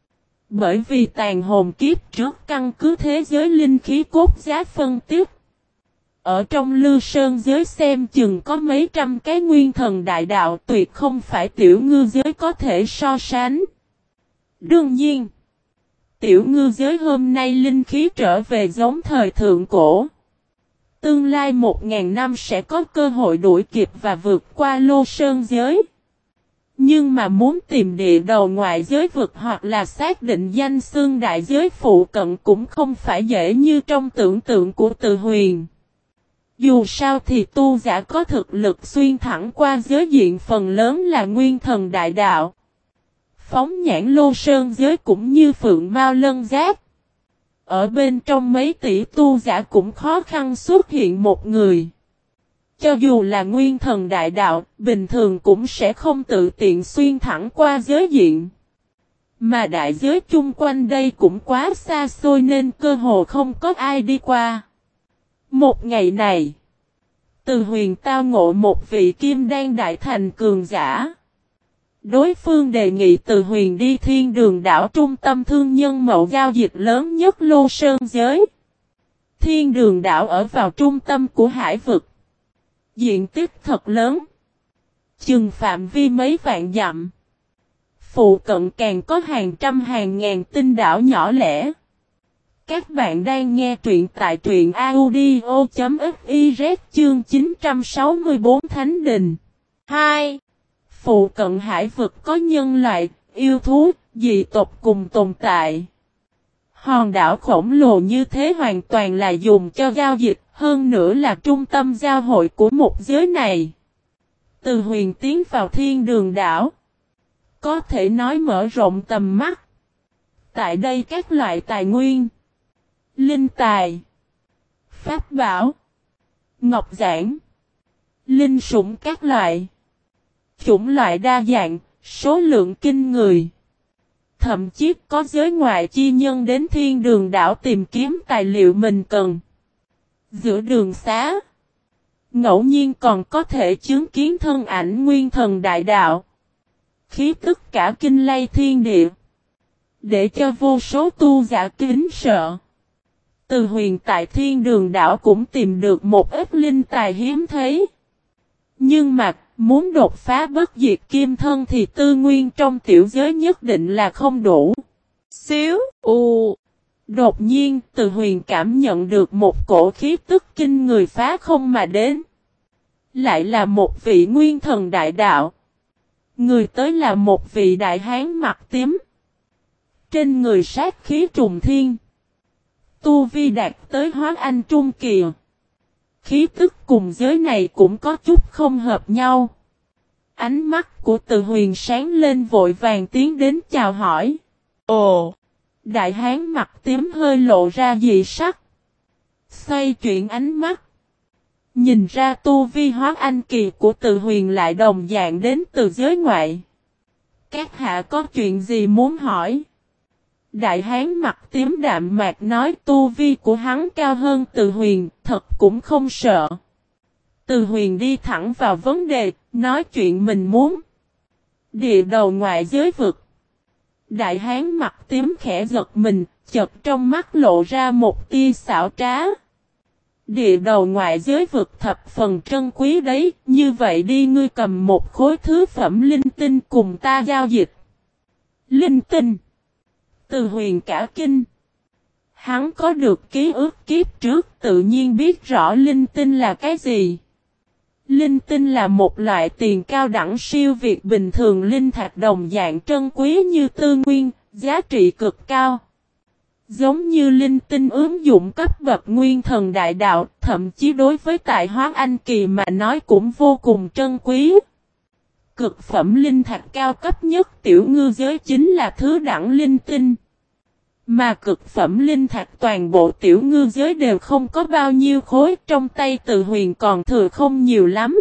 Bởi vì tàn hồn kiếp trước căn cứ thế giới linh khí cốt giá phân tiếp. Ở trong Lư Sơn giới xem chừng có mấy trăm cái nguyên thần đại đạo tuyệt không phải tiểu ngư giới có thể so sánh. Đương nhiên, tiểu ngư giới hôm nay linh khí trở về giống thời thượng cổ. Tương lai một ngàn năm sẽ có cơ hội đuổi kịp và vượt qua Lô Sơn giới. Nhưng mà muốn tìm địa đầu ngoại giới vực hoặc là xác định danh xưng đại giới phụ cận cũng không phải dễ như trong tưởng tượng của Từ Huyền. Dù sao thì tu giả có thực lực xuyên thẳng qua giới diện phần lớn là nguyên thần đại đạo. Phóng nhãn Lô Sơn giới cũng như phượng mao lân giác. Ở bên trong mấy tỷ tu giả cũng khó khăn xuất hiện một người. Cho dù là nguyên thần đại đạo, bình thường cũng sẽ không tự tiện xuyên thẳng qua giới diện. Mà đại giới chung quanh đây cũng quá xa xôi nên cơ hồ không có ai đi qua. Một ngày này, Từ Huyền tao ngộ một vị kim đan đại thành cường giả. Đối phương đề nghị Từ Huyền đi Thiên Đường đảo, trung tâm thương nhân mậu giao dịch lớn nhất Lô Sơn giới. Thiên Đường đảo ở vào trung tâm của hải vực. Diện tích thật lớn. Chừng phạm vi mấy vạn dặm. Phụ cận càng có hàng trăm hàng ngàn tinh đảo nhỏ lẻ. Các bạn đang nghe truyện tại truyện audio chấm fiz chương chín trăm sáu mươi tư Thánh Đình. hai. Phụ cận hải vực có nhân loại, yêu thú, dị tộc cùng tồn tại. Hòn đảo khổng lồ như thế hoàn toàn là dùng cho giao dịch, hơn nữa là trung tâm giao hội của một giới này. Từ Huyền tiến vào Thiên Đường đảo, có thể nói mở rộng tầm mắt. Tại đây các loại tài nguyên, linh tài, pháp bảo, ngọc giản, linh sủng các loại, chủng loại đa dạng, số lượng kinh người. Thậm chí có giới ngoại chi nhân đến Thiên Đường đảo tìm kiếm tài liệu mình cần. Giữa đường xá, ngẫu nhiên còn có thể chứng kiến thân ảnh nguyên thần đại đạo. Khí tức cả kinh lay thiên địa, để cho vô số tu giả kính sợ. Từ Huyền tại Thiên Đường đảo cũng tìm được một ít linh tài hiếm thấy. Nhưng mà, muốn đột phá bất diệt kim thân thì tư nguyên trong tiểu giới nhất định là không đủ. Xíu, u. Đột nhiên, Từ Huyền cảm nhận được một cổ khí tức kinh người phá không mà đến. Lại là một vị nguyên thần đại đạo. Người tới là một vị đại hán mặt tím. Trên người sát khí trùng thiên. Tu vi đạt tới hóa anh trung kỳ. Khí tức cùng giới này cũng có chút không hợp nhau. Ánh mắt của Từ Huyền sáng lên vội vàng tiến đến chào hỏi. Ồ! Đại hán mặt tím hơi lộ ra dị sắc. Xoay chuyển ánh mắt. Nhìn ra tu vi hóa anh kỳ của Từ Huyền lại đồng dạng đến từ giới ngoại. Các hạ có chuyện gì muốn hỏi? Đại hán mặt tím đạm mạc nói tu vi của hắn cao hơn Từ Huyền, thật cũng không sợ. Từ Huyền đi thẳng vào vấn đề, nói chuyện mình muốn. Địa đầu ngoại giới vực. Đại hán mặt tím khẽ giật mình, chợt trong mắt lộ ra một tia xảo trá. Địa đầu ngoại giới vực thập phần trân quý đấy, như vậy đi ngươi cầm một khối thứ phẩm linh tinh cùng ta giao dịch. Linh tinh. Từ Huyền cả kinh. Hắn có được ký ức kiếp trước, tự nhiên biết rõ linh tinh là cái gì. Linh tinh là một loại tiền cao đẳng siêu việt bình thường linh thạch đồng dạng trân quý như tư nguyên, giá trị cực cao. Giống như linh tinh ứng dụng cấp bậc nguyên thần đại đạo, thậm chí đối với tại hóa anh kỳ mà nói cũng vô cùng trân quý. Cực phẩm linh thạch cao cấp nhất tiểu ngư giới chính là thứ đẳng linh tinh. Mà cực phẩm linh thạch toàn bộ tiểu ngư giới đều không có bao nhiêu khối, trong tay Từ Huyền còn thừa không nhiều lắm.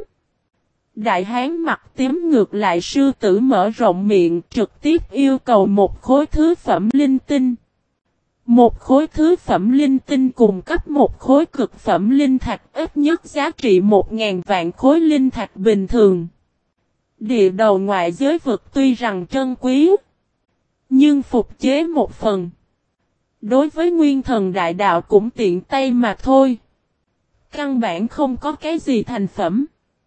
Đại hán mặt tím ngược lại sư tử mở rộng miệng trực tiếp yêu cầu một khối thứ phẩm linh tinh. Một khối thứ phẩm linh tinh cùng cấp một khối cực phẩm linh thạch ít nhất giá trị một ngàn vạn khối linh thạch bình thường. Địa đầu ngoại giới vực tuy rằng trân quý, nhưng phục chế một phần. Đối với nguyên thần đại đạo cũng tiện tay mà thôi. Căn bản không có cái gì thành phẩm.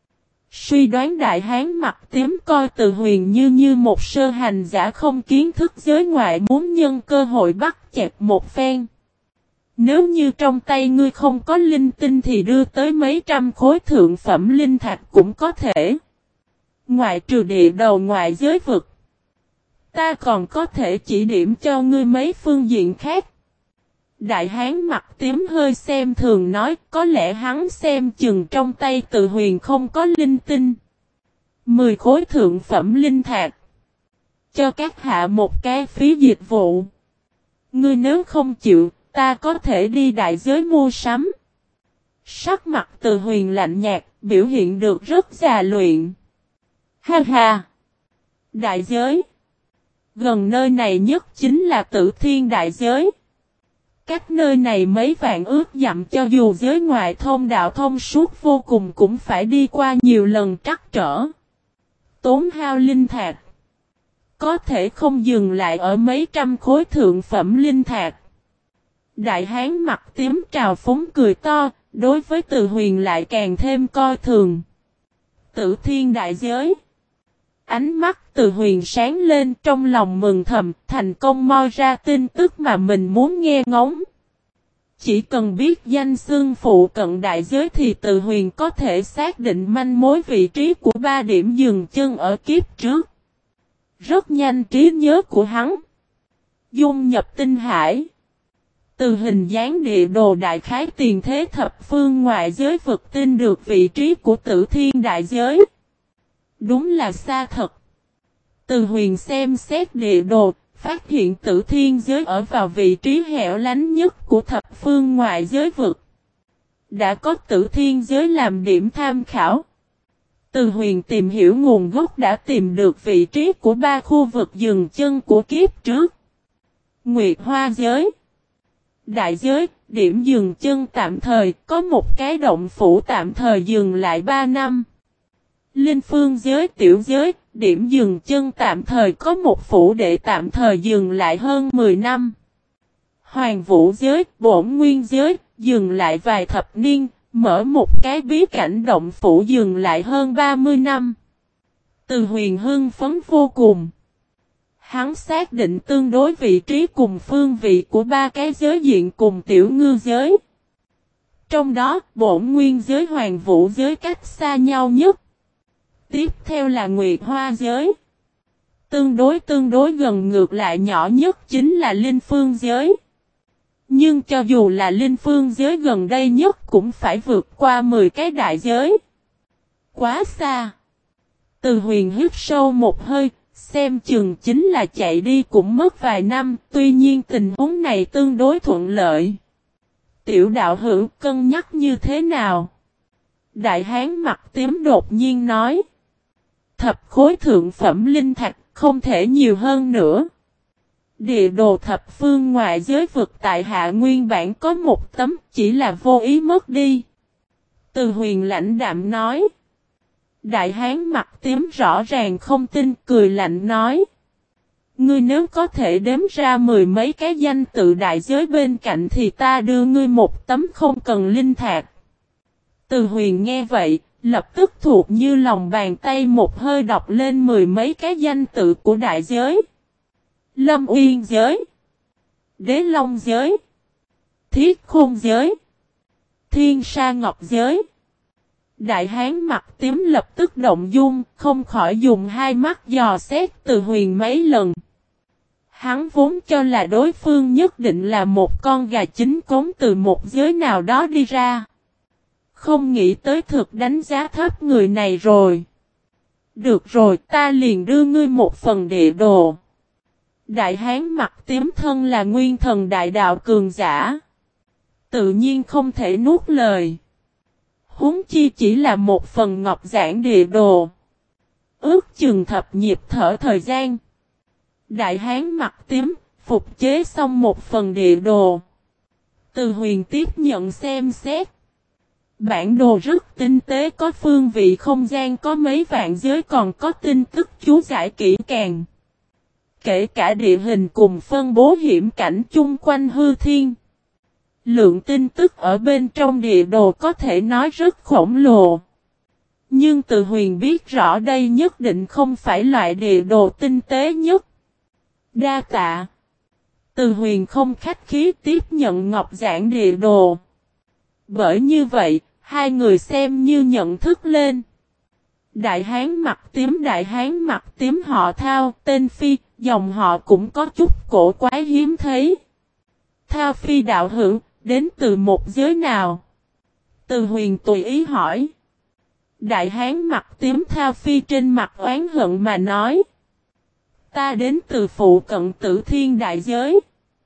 Suy đoán đại hán mặt tím coi Từ Huyền như như một sơ hành giả không kiến thức giới ngoại muốn nhân cơ hội bắt chẹt một phen. Nếu như trong tay ngươi không có linh tinh thì đưa tới mấy trăm khối thượng phẩm linh thạch cũng có thể. Ngoại trừ địa đầu ngoại giới vực, ta còn có thể chỉ điểm cho ngươi mấy phương diện khác. Đại hán mặt tím hơi xem thường nói, có lẽ hắn xem chừng trong tay Từ Huyền không có linh tinh. Mười khối thượng phẩm linh thạch. Cho các hạ một cái phí dịch vụ. Ngươi nếu không chịu, ta có thể đi đại giới mua sắm. Sắc mặt Từ Huyền lạnh nhạt, biểu hiện được rất già luyện. Ha ha! Đại giới. Gần nơi này nhất chính là Tử Thiên đại giới. Cách nơi này mấy vạn ước dặm, cho dù giới ngoại thông đạo thông suốt vô cùng cũng phải đi qua nhiều lần trắc trở. Tốn hao linh thạch. có thể không dừng lại ở mấy trăm khối thượng phẩm linh thạch. Đại hán mặt tím trào phúng cười to, đối với Từ Huyền lại càng thêm coi thường. Tử Thiên đại giới. Ánh mắt Từ Huyền sáng lên, trong lòng mừng thầm, thành công moi ra tin tức mà mình muốn nghe ngóng. Chỉ cần biết danh xưng phụ cận đại giới thì Từ Huyền có thể xác định manh mối vị trí của ba điểm dừng chân ở kiếp trước. Rất nhanh trí nhớ của hắn dung nhập tinh hải. Từ hình dáng địa đồ đại khái tiền thế thập phương ngoại giới vực tin được vị trí của Tử Thiên đại giới. Đúng là xa thật. Từ Huyền xem xét địa đồ, phát hiện Tử Thiên giới ở vào vị trí hẻo lánh nhất của thập phương ngoại giới vực. Đã có Tử Thiên giới làm điểm tham khảo. Từ Huyền tìm hiểu nguồn gốc đã tìm được vị trí của ba khu vực dừng chân của kiếp trước. Nguyệt Hoa giới, đại giới, điểm dừng chân tạm thời, có một cái động phủ tạm thời dừng lại ba năm. Linh Phương giới, tiểu giới, điểm dừng chân tạm thời có một phủ đệ tạm thời dừng lại hơn mười năm. Hoàng Vũ giới, bổn nguyên giới, dừng lại vài thập niên, mở một cái bí cảnh động phủ dừng lại hơn ba mươi năm. Từ Huyền hưng phấn vô cùng. Hắn xác định tương đối vị trí cùng phương vị của ba cái giới diện cùng tiểu ngư giới. Trong đó, bổn nguyên giới Hoàng Vũ giới cách xa nhau nhất. Tiếp theo là Nguyệt Hoa giới. Tương đối tương đối gần ngược lại nhỏ nhất chính là Linh Phương giới. Nhưng cho dù là Linh Phương giới gần đây nhất cũng phải vượt qua mười cái đại giới. Quá xa. Từ Huyền hít sâu một hơi, xem chừng chính là chạy đi cũng mất vài năm, tuy nhiên tình huống này tương đối thuận lợi. Tiểu đạo hữu cân nhắc như thế nào? Đại hán mặt tím đột nhiên nói. Thập khối thượng phẩm linh thạch không thể nhiều hơn nữa. Địa đồ thập phương ngoại giới vực tại hạ nguyên bản có một tấm, chỉ là vô ý mất đi. Từ Huyền lãnh đạm nói. Đại hán mặt tím rõ ràng không tin, cười lạnh nói. Ngươi nếu có thể đếm ra mười mấy cái danh tự đại giới bên cạnh thì ta đưa ngươi một tấm không cần linh thạch. Từ Huyền nghe vậy, lập tức thuộc như lòng bàn tay một hơi đọc lên mười mấy cái danh tự của đại giới. Lâm Uyên giới, Đế Long giới, Thiết Khôn giới, Thiên Sa Ngọc giới. Đại hán mặt tím lập tức động dung, không khỏi dùng hai mắt dò xét Từ Huyền mấy lần. Hắn vốn cho là đối phương nhất định là một con gà chính cống từ một giới nào đó đi ra. Không nghĩ tới thực đánh giá thấp người này rồi. Được rồi, ta liền đưa ngươi một phần địa đồ. Đại hán mặt tím thân là nguyên thần đại đạo cường giả. Tự nhiên không thể nuốt lời. Huống chi chỉ là một phần ngọc giản địa đồ. Ước chừng thập nhịp thở thời gian. Đại hán mặt tím, phục chế xong một phần địa đồ. Từ Huyền tiếp nhận xem xét. Bản đồ rất tinh tế, có phương vị không gian, có mấy vạn giới, còn có tin tức chú giải kỹ càng. Kể cả địa hình cùng phân bố hiểm cảnh chung quanh hư thiên. Lượng tin tức ở bên trong địa đồ có thể nói rất khổng lồ. Nhưng Từ Huyền biết rõ đây nhất định không phải loại địa đồ tinh tế nhất. Đa tạ. Từ Huyền không khách khí tiếp nhận ngọc giản địa đồ. Bởi như vậy, hai người xem như nhận thức lên. Đại hán mặt tím đại hán mặt tím họ Thao, tên Phi, dòng họ cũng có chút cổ quái hiếm thấy. Thao Phi đạo hữu, đến từ một giới nào? Từ Huyền tùy ý hỏi. Đại hán mặt tím Thao Phi trên mặt oán hận mà nói. Ta đến từ phụ cận Tử Thiên đại giới.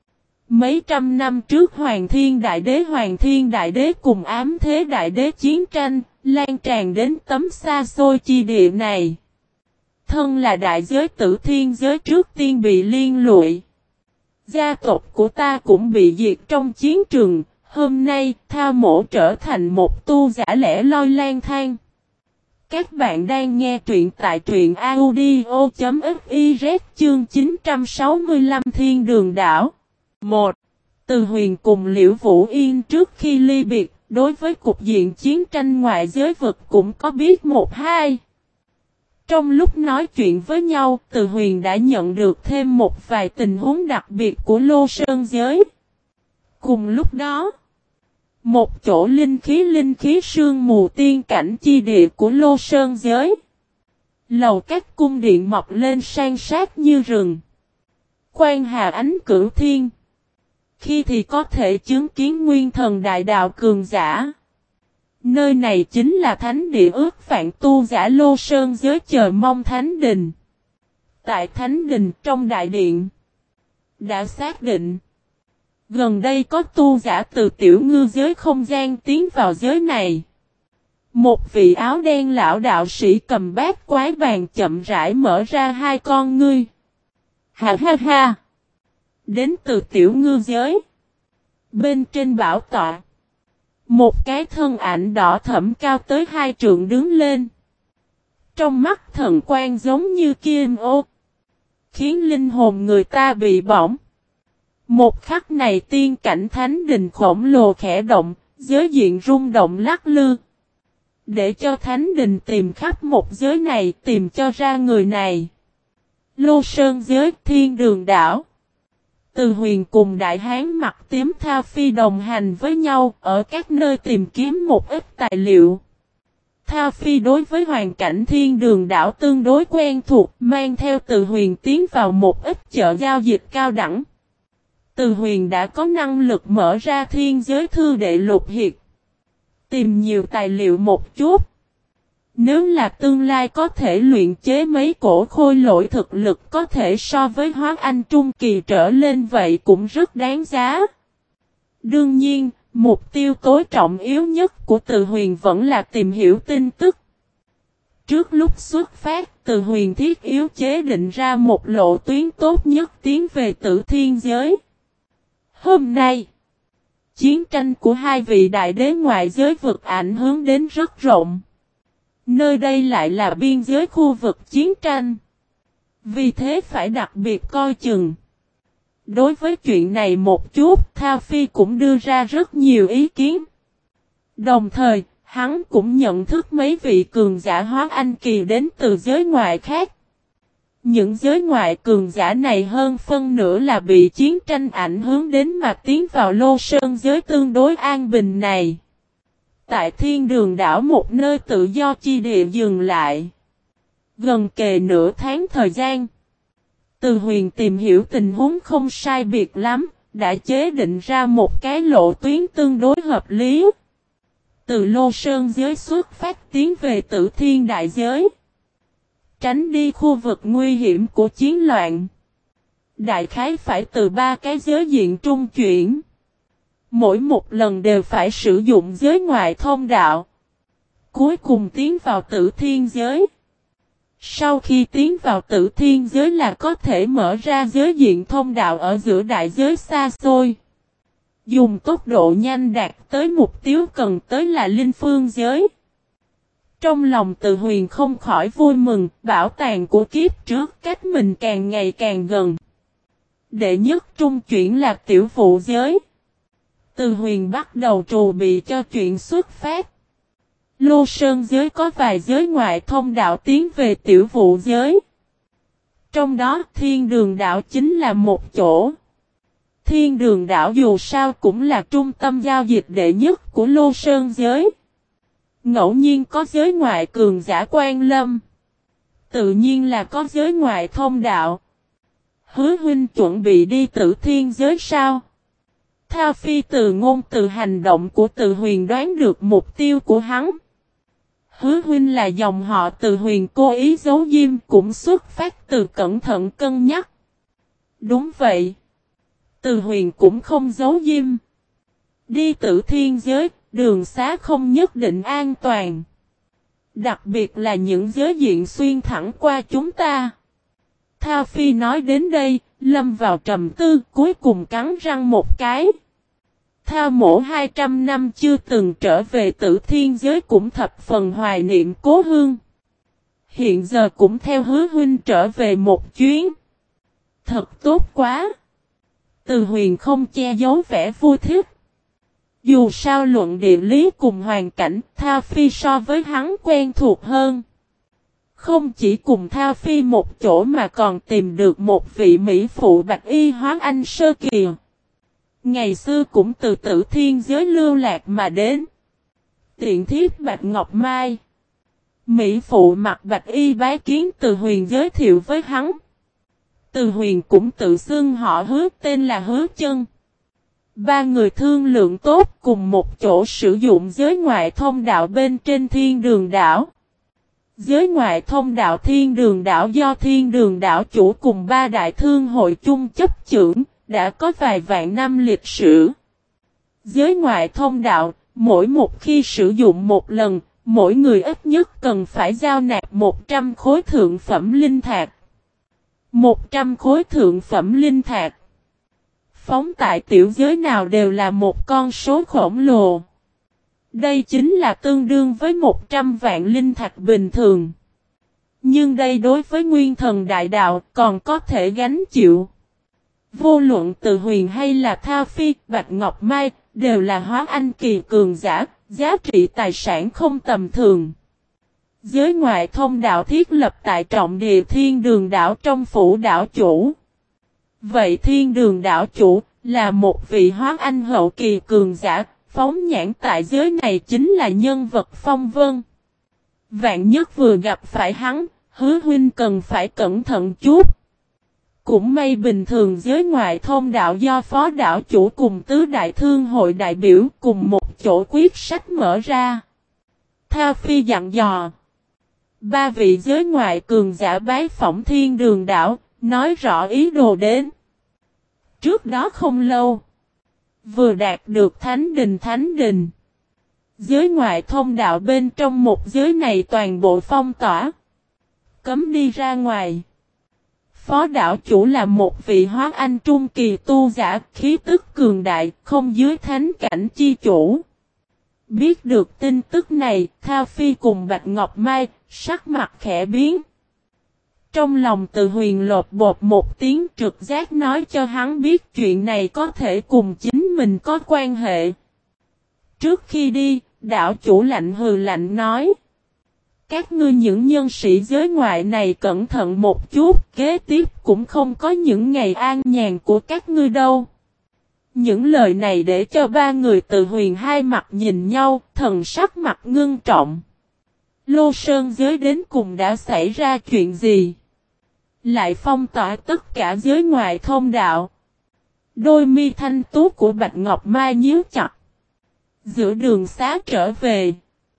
Mấy trăm năm trước Hoàng Thiên Đại Đế Hoàng Thiên Đại Đế cùng Ám Thế Đại Đế chiến tranh, lan tràn đến tấm xa xôi chi địa này. Thân là đại giới Tử Thiên giới trước tiên bị liên lụy. Gia tộc của ta cũng bị diệt trong chiến trường, hôm nay Thao Mổ trở thành một tu giả lẻ loi lang thang. Các bạn đang nghe truyện tại truyện audio.fiz chương chín trăm sáu mươi lăm Thiên Đường Đảo. một. Từ Huyền cùng Liễu Vũ Yên trước khi ly biệt, đối với cục diện chiến tranh ngoại giới vực cũng có biết một hai. Trong lúc nói chuyện với nhau, Từ Huyền đã nhận được thêm một vài tình huống đặc biệt của Lô Sơn giới. Cùng lúc đó, một chỗ linh khí linh khí sương mù tiên cảnh chi địa của Lô Sơn giới. Lầu các cung điện mọc lên san sát như rừng. Quan hà ánh cửu thiên. Khi thì có thể chứng kiến nguyên thần đại đạo cường giả. Nơi này chính là thánh địa ước vạn tu giả Lô Sơn giới chờ mong thánh đình. Tại thánh đình trong đại điện, đã xác định gần đây có tu giả từ tiểu ngư giới không gian tiến vào giới này. Một vị áo đen lão đạo sĩ cầm bát quái bàn chậm rãi mở ra hai con ngươi. Ha ha ha! Đến từ tiểu ngư giới. Bên trên bảo tọa, một cái thân ảnh đỏ thẫm cao tới hai trượng đứng lên. Trong mắt thần quang giống như kim ô, khiến linh hồn người ta bị bỏng. Một khắc này tiên cảnh thánh đình khổng lồ khẽ động, giới diện rung động lắc lư. Để cho thánh đình tìm khắp một giới này, tìm cho ra người này. Lô Sơn giới Thiên Đường Đảo. Từ Huyền cùng Đại Hán mặt tím Thao Phi đồng hành với nhau ở các nơi tìm kiếm một ít tài liệu. Thao Phi đối với hoàn cảnh Thiên Đường Đảo tương đối quen thuộc, mang theo Từ Huyền tiến vào một ít chợ giao dịch cao đẳng. Từ Huyền đã có năng lực mở ra thiên giới thư đệ lục hiệt. Tìm nhiều tài liệu một chút. Nếu là tương lai có thể luyện chế mấy cổ khôi lỗi thực lực có thể so với Hóa Anh Trung Kỳ trở lên vậy cũng rất đáng giá. Đương nhiên, mục tiêu tối trọng yếu nhất của Từ Huyền vẫn là tìm hiểu tin tức. Trước lúc xuất phát, Từ Huyền thiết yếu chế định ra một lộ tuyến tốt nhất tiến về Tử Thiên giới. Hôm nay, chiến tranh của hai vị đại đế ngoại giới vực ảnh hưởng đến rất rộng. Nơi đây lại là biên giới khu vực chiến tranh. Vì thế phải đặc biệt coi chừng. Đối với chuyện này một chút, Thao Phi cũng đưa ra rất nhiều ý kiến. Đồng thời, hắn cũng nhận thức mấy vị cường giả Hóa Anh Kỳ đến từ giới ngoại khác. Những giới ngoại cường giả này hơn phân nửa là bị chiến tranh ảnh hưởng đến mà tiến vào Lô Sơn giới tương đối an bình này. Tại Thiên Đường Đảo một nơi tự do chi địa dừng lại. Gần kề nửa tháng thời gian. Từ Huyền tìm hiểu tình huống không sai biệt lắm, đã chế định ra một cái lộ tuyến tương đối hợp lý. Từ Lô Sơn giới xuất phát tiến về Tử Thiên đại giới. Tránh đi khu vực nguy hiểm của chiến loạn. Đại khái phải từ ba cái giới diện trung chuyển. Mỗi một lần đều phải sử dụng giới ngoại thông đạo. Cuối cùng tiến vào Tử Thiên giới. Sau khi tiến vào Tử Thiên giới là có thể mở ra giới diện thông đạo ở giữa đại giới xa xôi. Dùng tốc độ nhanh đạt tới mục tiêu cần tới là Linh Phương giới. Trong lòng Từ Huyền không khỏi vui mừng, bảo tàng của kiếp trước cách mình càng ngày càng gần. Đệ nhất trung chuyển là Tiểu Vũ giới. Từ Huyền bắt đầu trù bị cho chuyện xuất phát. Lô Sơn giới có vài giới ngoại thông đạo tiến về Tiểu Vũ giới. Trong đó Thiên Đường Đảo chính là một chỗ. Thiên Đường Đảo dù sao cũng là trung tâm giao dịch đệ nhất của Lô Sơn giới. Ngẫu nhiên có giới ngoại cường giả quan lâm. Tự nhiên là có giới ngoại thông đạo. Hứa huynh chuẩn bị đi Tử Thiên giới sao? Thao Phi từ ngôn từ hành động của Từ Huyền đoán được mục tiêu của hắn. Hứa huynh là dòng họ Từ Huyền cố ý giấu diêm cũng xuất phát từ cẩn thận cân nhắc. Đúng vậy. Từ Huyền cũng không giấu diêm. Đi Tử Thiên giới, đường xá không nhất định an toàn. Đặc biệt là những giới diện xuyên thẳng qua chúng ta. Thao Phi nói đến đây, lâm vào trầm tư, cuối cùng cắn răng một cái. Thao Mỗ hai trăm năm chưa từng trở về Tử Thiên giới cũng thập phần hoài niệm cố hương. Hiện giờ cũng theo Hứa huynh trở về một chuyến. Thật tốt quá. Từ Huyền không che giấu vẻ vui thích. Dù sao luận địa lý cùng hoàn cảnh, Thao Phi so với hắn quen thuộc hơn. Không chỉ cùng Thao Phi một chỗ mà còn tìm được một vị mỹ phụ bạch y hóa anh sơ kỳ. Ngày xưa cũng từ Tử Thiên giới lưu lạc mà đến. Tiện thiếp Bạch Ngọc Mai. Mỹ phụ mặc bạch y bái kiến Từ Huyền giới thiệu với hắn. Từ Huyền cũng tự xưng họ Hứa, tên là Hứa Chân. Ba người thương lượng tốt cùng một chỗ sử dụng giới ngoại thông đạo bên trên Thiên Đường đảo. Giới ngoại thông đạo Thiên Đường đảo do Thiên Đường đảo chủ cùng ba đại thương hội chung chấp chưởng, đã có vài vạn năm lịch sử. Giới ngoại thông đạo, mỗi một khi sử dụng một lần, mỗi người ít nhất cần phải giao nạp một trăm khối thượng phẩm linh thạch. một trăm khối thượng phẩm linh thạch. Phóng tại tiểu giới nào đều là một con số khổng lồ. Đây chính là tương đương với một trăm vạn linh thạch bình thường. Nhưng đây đối với nguyên thần đại đạo còn có thể gánh chịu. Vô luận Từ Huyền hay là Thao Phi, Bạch Ngọc Mai, đều là hóa anh kỳ cường giả, giá trị tài sản không tầm thường. Giới ngoại thông đạo thiết lập tại trọng địa Thiên Đường đảo trong phủ đảo chủ. Vậy Thiên Đường đảo chủ là một vị hóa anh hậu kỳ cường giả, phóng nhãn tại giới này chính là nhân vật phong vân. Vạn nhất vừa gặp phải hắn, Hứa huynh cần phải cẩn thận chút. Cũng may bình thường giới ngoại thông đạo do phó đảo chủ cùng tứ đại thương hội đại biểu cùng một chỗ quyết sách mở ra. Thao Phi dặn dò. Ba vị giới ngoại cường giả bái phỏng Thiên Đường đảo, nói rõ ý đồ đến. Trước đó không lâu, vừa đạt được Thánh Đình Thánh Đình. Giới ngoại thông đạo bên trong một giới này toàn bộ phong tỏa. Cấm đi ra ngoài. Phó đảo chủ là một vị hóa anh trung kỳ tu giả, khí tức cường đại, không dưới thánh cảnh chi chủ. Biết được tin tức này, Thao Phi cùng Bạch Ngọc Mai, sắc mặt khẽ biến. Trong lòng Từ Huyền lột bột một tiếng trực giác nói cho hắn biết chuyện này có thể cùng chính mình có quan hệ. Trước khi đi, đảo chủ lạnh hừ lạnh nói. Các ngươi những nhân sĩ giới ngoại này cẩn thận một chút, kế tiếp cũng không có những ngày an nhàn của các ngươi đâu. Những lời này để cho ba người Từ Huyền hai mặt nhìn nhau, thần sắc mặt ngưng trọng. Lô Sơn giới đến cùng đã xảy ra chuyện gì? Lại phong tỏa tất cả giới ngoại thông đạo. Đôi mi thanh tú của Bạch Ngọc Mai nhíu chặt. Giữa đường xá trở về,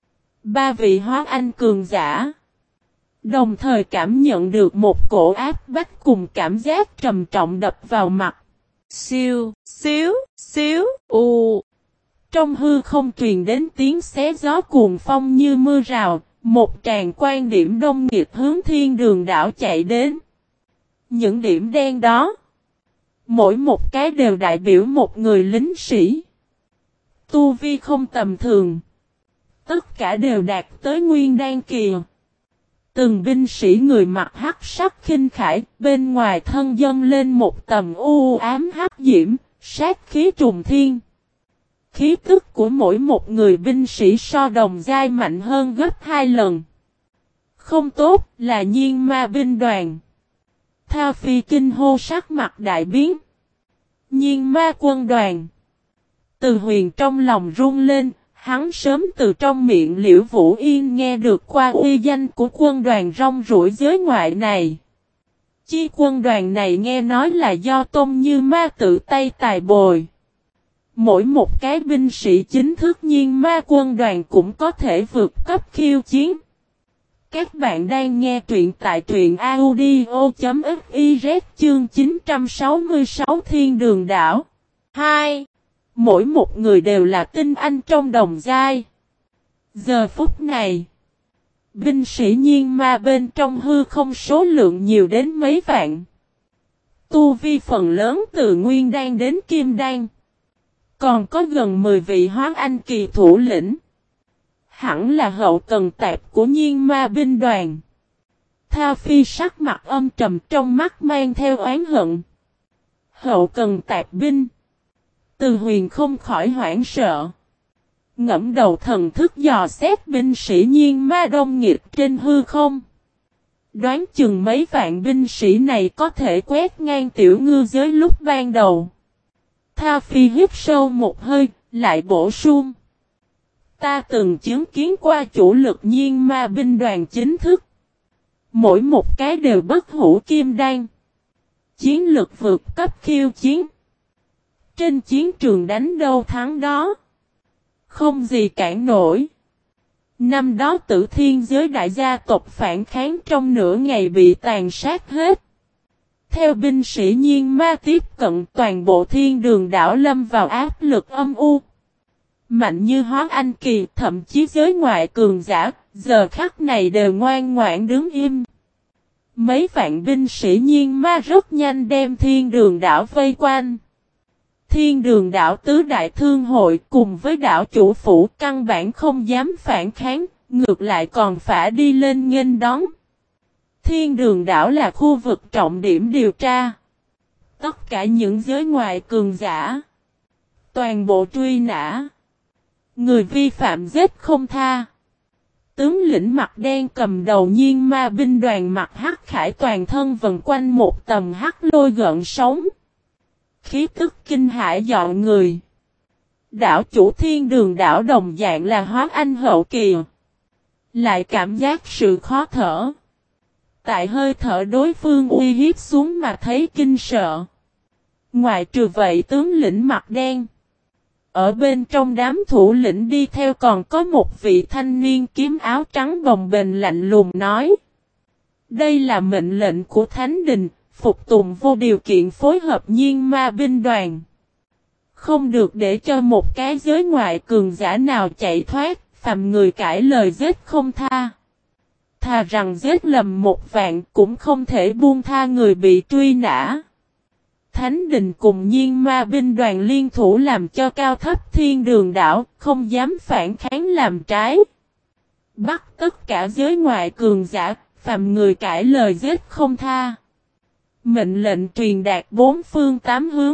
ba vị hóa anh cường giả đồng thời cảm nhận được một cổ áp bách cùng cảm giác trầm trọng đập vào mặt. Siêu, xíu, xíu, u. Trong hư không truyền đến tiếng xé gió cuồng phong như mưa rào, một tràng quan điểm đông nghịt hướng Thiên Đường đảo chạy đến. Những điểm đen đó, mỗi một cái đều đại biểu một người lính sĩ. Tu vi không tầm thường. Tất cả đều đạt tới nguyên đan kỳ. Từng binh sĩ người mặc hắc sắc khinh khải, bên ngoài thân dâng lên một tầm u ám hắc diễm, sát khí trùng thiên. Khí tức của mỗi một người binh sĩ so đồng giai mạnh hơn gấp hai lần. Không tốt là Nhiên Ma binh đoàn. Thao Phi kinh hô sắc mặt đại biến. Nhiên Ma quân đoàn. Từ Huyền trong lòng run lên. Hắn sớm từ trong miệng Liễu Vũ Yên nghe được qua uy danh của quân đoàn rong ruổi giới ngoại này. Chi quân đoàn này nghe nói là do Tôn Như Ma tự tay tài bồi. Mỗi một cái binh sĩ chính thức Nhiên Ma quân đoàn cũng có thể vượt cấp khiêu chiến. Các bạn đang nghe truyện tại truyện audio.fiz chương chín trăm sáu mươi sáu Thiên Đường đảo. hai. Mỗi một người đều là tinh anh trong đồng giai. Giờ phút này, binh sĩ Nhiên Ma bên trong hư không số lượng nhiều đến mấy vạn. Tu vi phần lớn từ nguyên đan đến kim đan. Còn có gần mười vị Hóa Anh kỳ thủ lĩnh. Hẳn là hậu cần tạp của Nhiên Ma binh đoàn. Thao Phi sắc mặt âm trầm, trong mắt mang theo oán hận. Hậu cần tạp binh. Từ Huyền không khỏi hoảng sợ. Ngẫm đầu thần thức dò xét binh sĩ Nhiên Ma đông nghịt trên hư không. Đoán chừng mấy vạn binh sĩ này có thể quét ngang tiểu ngư giới lúc ban đầu. Thao Phi hít sâu một hơi, lại bổ sung. Ta từng chứng kiến qua chủ lực Nhiên Ma binh đoàn chính thức. Mỗi một cái đều bất hủ kim đan. Chiến lực vượt cấp khiêu chiến. Trên chiến trường đánh đâu thắng đó. Không gì cản nổi. Năm đó Tử Thiên giới đại gia tộc phản kháng trong nửa ngày bị tàn sát hết. Theo binh sĩ Nhiên Ma tiếp cận, toàn bộ thiên đường đảo lâm vào áp lực âm u. Mạnh như Hóa Anh kỳ, thậm chí giới ngoại cường giả, giờ khắc này đều ngoan ngoãn đứng im. Mấy vạn binh sĩ Nhiên Ma rất nhanh đem thiên đường đảo vây quanh. Thiên đường đảo tứ đại thương hội cùng với đảo chủ phủ căn bản không dám phản kháng, ngược lại còn phải đi lên nghênh đón. Thiên đường đảo là khu vực trọng điểm điều tra. Tất cả những giới ngoại cường giả. Toàn bộ truy nã. Người vi phạm giết không tha. Tướng lĩnh mặt đen cầm đầu Nhiên Ma binh đoàn mặt hắc khải toàn thân vần quanh một tầm hắc lôi gợn sóng. Khí tức kinh hãi dọn người. Đảo chủ thiên đường đảo đồng dạng là Hóa Anh hậu kỳ. Lại cảm giác sự khó thở. Tại hơi thở đối phương uy hiếp xuống mà thấy kinh sợ. Ngoài trừ vậy tướng lĩnh mặt đen. Ở bên trong đám thủ lĩnh đi theo còn có một vị thanh niên kiếm áo trắng bồng bềnh lạnh lùng nói. Đây là mệnh lệnh của Thánh Đình, phục tùng vô điều kiện phối hợp Nhiên Ma binh đoàn. Không được để cho một cái giới ngoại cường giả nào chạy thoát, phàm người cãi lời giết không tha. Thà rằng giết lầm một vạn cũng không thể buông tha người bị truy nã. Thánh Đình cùng Nhiên Ma binh đoàn liên thủ làm cho cao thấp thiên đường đảo, không dám phản kháng làm trái. Bắt tất cả giới ngoại cường giả, phàm người cãi lời giết không tha. Mệnh lệnh truyền đạt bốn phương tám hướng.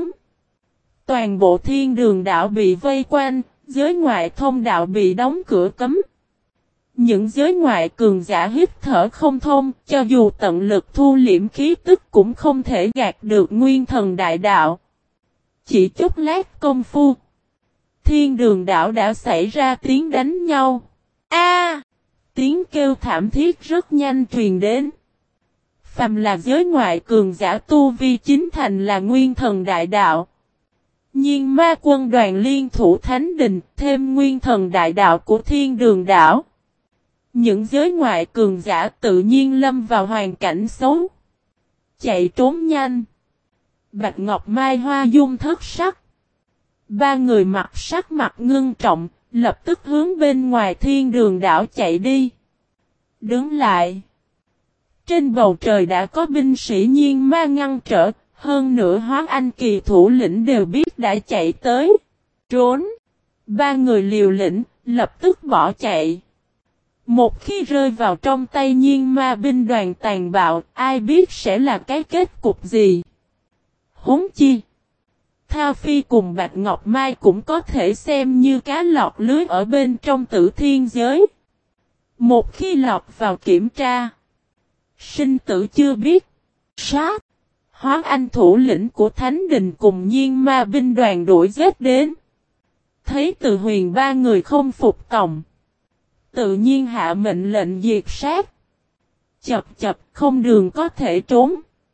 Toàn bộ thiên đường đảo bị vây quanh, giới ngoại thông đạo bị đóng cửa cấm. Những giới ngoại cường giả hít thở không thông, cho dù tận lực thu liễm khí tức cũng không thể gạt được nguyên thần đại đạo. Chỉ chút lát công phu, thiên đường đảo đã xảy ra tiếng đánh nhau. A! Tiếng kêu thảm thiết rất nhanh truyền đến. Phàm là giới ngoại cường giả tu vi chính thành là nguyên thần đại đạo. Nhiên Ma quân đoàn liên thủ Thánh Đình, thêm nguyên thần đại đạo của thiên đường đảo. Những giới ngoại cường giả tự nhiên lâm vào hoàn cảnh xấu. Chạy trốn nhanh. Bạch Ngọc Mai Hoa dung thất sắc. Ba người mặt sắc mặt ngưng trọng, lập tức hướng bên ngoài thiên đường đảo chạy đi. Đứng lại. Trên bầu trời đã có binh sĩ Nhiên Ma ngăn trở, hơn nữa Hóa Anh kỳ thủ lĩnh đều biết đã chạy tới. Trốn. Ba người liều lĩnh, lập tức bỏ chạy. Một khi rơi vào trong tay Nhiên Ma binh đoàn tàn bạo, ai biết sẽ là cái kết cục gì. Huống chi. Thao Phi cùng Bạch Ngọc Mai cũng có thể xem như cá lọt lưới ở bên trong Tử Thiên giới. Một khi lọt vào kiểm tra, sinh tử chưa biết. Sát. Hóa Anh thủ lĩnh của Thánh Đình cùng Nhiên Ma binh đoàn đuổi giết đến. Thấy Từ Huyền ba người không phục tòng, tự nhiên hạ mệnh lệnh diệt sát. Chập chập không đường có thể trốn.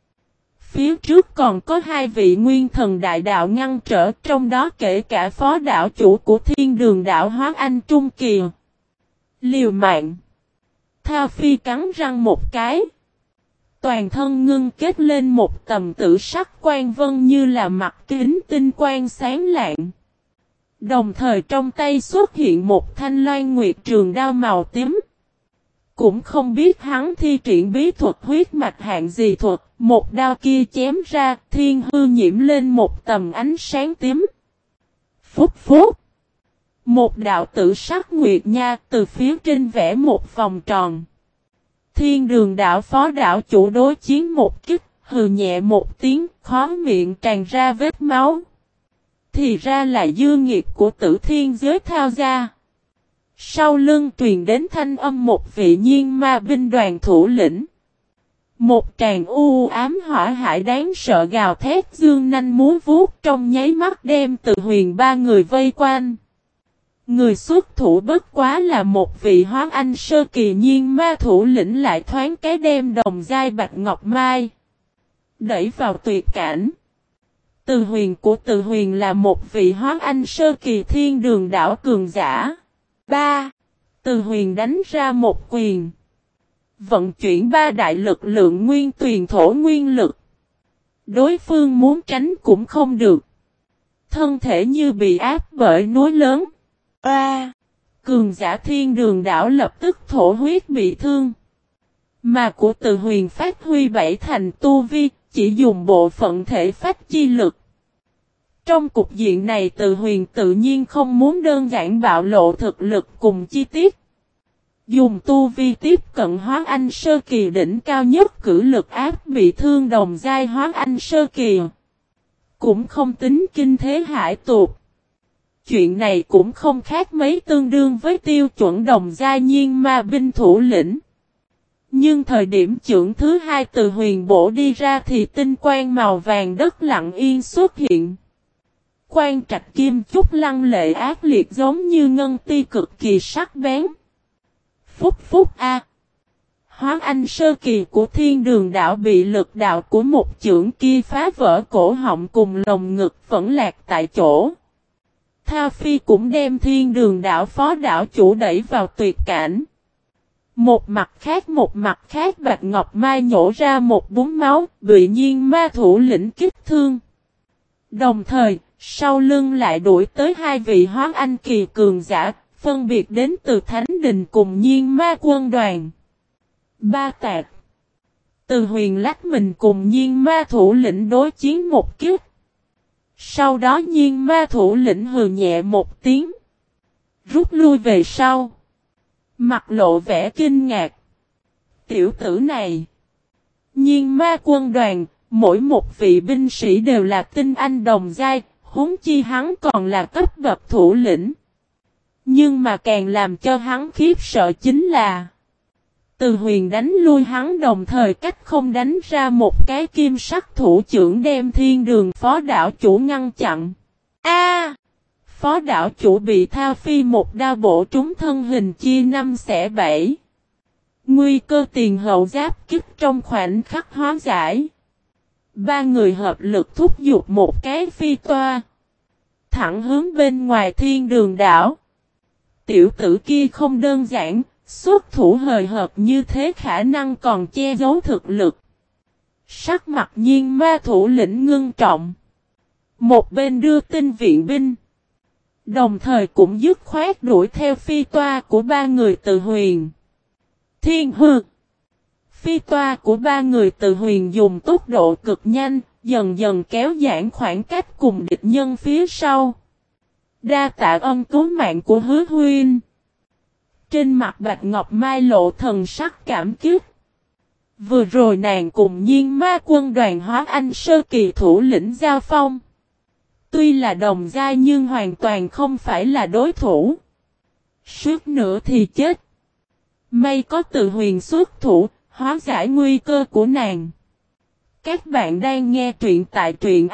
Phía trước còn có hai vị nguyên thần đại đạo ngăn trở, trong đó kể cả phó đạo chủ của thiên đường đảo Hóa Anh Trung Kỳ. Liều mạng. Thao Phi cắn răng một cái. Toàn thân ngưng kết lên một tầm tử sắc quan vân như là mặt kính tinh quang sáng lạng. Đồng thời trong tay xuất hiện một thanh loan nguyệt trường đao màu tím. Cũng không biết hắn thi triển bí thuật huyết mạch hạng gì thuật, một đao kia chém ra, thiên hư nhiễm lên một tầm ánh sáng tím. Phúc phúc. Một đạo tử sắc nguyệt nha từ phía trên vẽ một vòng tròn. Thiên đường đạo phó đạo chủ đối chiến một kích, hừ nhẹ một tiếng, khó miệng tràn ra vết máu. Thì ra là dư nghiệp của tử thiên giới thao ra. Sau lưng truyền đến thanh âm một vị nhiên ma binh đoàn thủ lĩnh. Một tràng u ám hỏa hải đáng sợ gào thét dương nanh múa vuốt trong nháy mắt đem Từ Huyền ba người vây quanh. Người xuất thủ bất quá là một vị hóa anh sơ kỳ nhiên ma thủ lĩnh lại thoáng cái đem đồng giai Bạch Ngọc Mai đẩy vào tuyệt cảnh. Từ Huyền của Từ Huyền là một vị hóa anh sơ kỳ thiên đường đảo cường giả. ba. Từ Huyền đánh ra một quyền. Vận chuyển ba đại lực lượng nguyên tuyền thổ nguyên lực. Đối phương muốn tránh cũng không được. Thân thể như bị áp bởi núi lớn. A. Cường giả thiên đường đảo lập tức thổ huyết bị thương. Mà của Từ Huyền phát huy bảy thành tu vi, chỉ dùng bộ phận thể phách chi lực. Trong cục diện này Từ Huyền tự nhiên không muốn đơn giản bạo lộ thực lực cùng chi tiết. Dùng tu vi tiếp cận hóa anh sơ kỳ đỉnh cao nhất cử lực áp bị thương đồng giai hóa anh sơ kỳ. Cũng không tính kinh thế hải tuột. Chuyện này cũng không khác mấy tương đương với tiêu chuẩn đồng giai nhiên ma binh thủ lĩnh. Nhưng thời điểm trưởng thứ hai Từ Huyền bổ đi ra thì tinh quang màu vàng đất lặng yên xuất hiện. Quang trạch kim chúc lăng lệ ác liệt giống như ngân ti cực kỳ sắc bén. Phúc phúc a. Hóa anh sơ kỳ của thiên đường đạo bị lực đạo của một chưởng kia phá vỡ cổ họng cùng lồng ngực vẫn lạc tại chỗ. Thao Phi cũng đem thiên đường đạo phó đạo chủ đẩy vào tuyệt cảnh. Một mặt khác một mặt khác Bạch Ngọc Mai nhổ ra một búng máu, bị nhiên ma thủ lĩnh kích thương. Đồng thời, sau lưng lại đuổi tới hai vị hóa anh kỳ cường giả, phân biệt đến từ Thánh Đình cùng nhiên ma quân đoàn. Ba tạc. Từ Huyền lách mình cùng nhiên ma thủ lĩnh đối chiến một kiếp. Sau đó nhiên ma thủ lĩnh hừ nhẹ một tiếng. Rút lui về sau. Mặt lộ vẻ kinh ngạc. Tiểu tử này. Nhiên ma quân đoàn, mỗi một vị binh sĩ đều là tinh anh đồng giai, huống chi hắn còn là cấp bậc thủ lĩnh. Nhưng mà càng làm cho hắn khiếp sợ chính là Từ Huyền đánh lui hắn đồng thời cách không đánh ra một cái kim sắc thủ chưởng đem thiên đường phó đảo chủ ngăn chặn. A! Phó đảo chủ bị Thao Phi một đao bổ trúng thân hình chia năm xẻ bảy. Nguy cơ tiền hậu giáp kích trong khoảnh khắc hóa giải. Ba người hợp lực thúc giục một cái phi toa. Thẳng hướng bên ngoài thiên đường đảo. Tiểu tử kia không đơn giản, xuất thủ hời hợt như thế khả năng còn che giấu thực lực. Sắc mặt nhiên ma thủ lĩnh ngưng trọng. Một bên đưa tin viện binh. Đồng thời cũng dứt khoát đuổi theo phi toa của ba người Từ Huyền. Thiên hư. Phi toa của ba người Từ Huyền dùng tốc độ cực nhanh, dần dần kéo giãn khoảng cách cùng địch nhân phía sau. Đa tạ ân cứu mạng của Hứa Huynh. Trên mặt Bạch Ngọc Mai lộ thần sắc cảm kích. Vừa rồi nàng cùng nhiên ma quân đoàn hóa anh sơ kỳ thủ lĩnh giao phong. Tuy là đồng giai nhưng hoàn toàn không phải là đối thủ. Suốt nữa thì chết. May có Từ Huyền xuất thủ, hóa giải nguy cơ của nàng. Các bạn đang nghe truyện tại truyện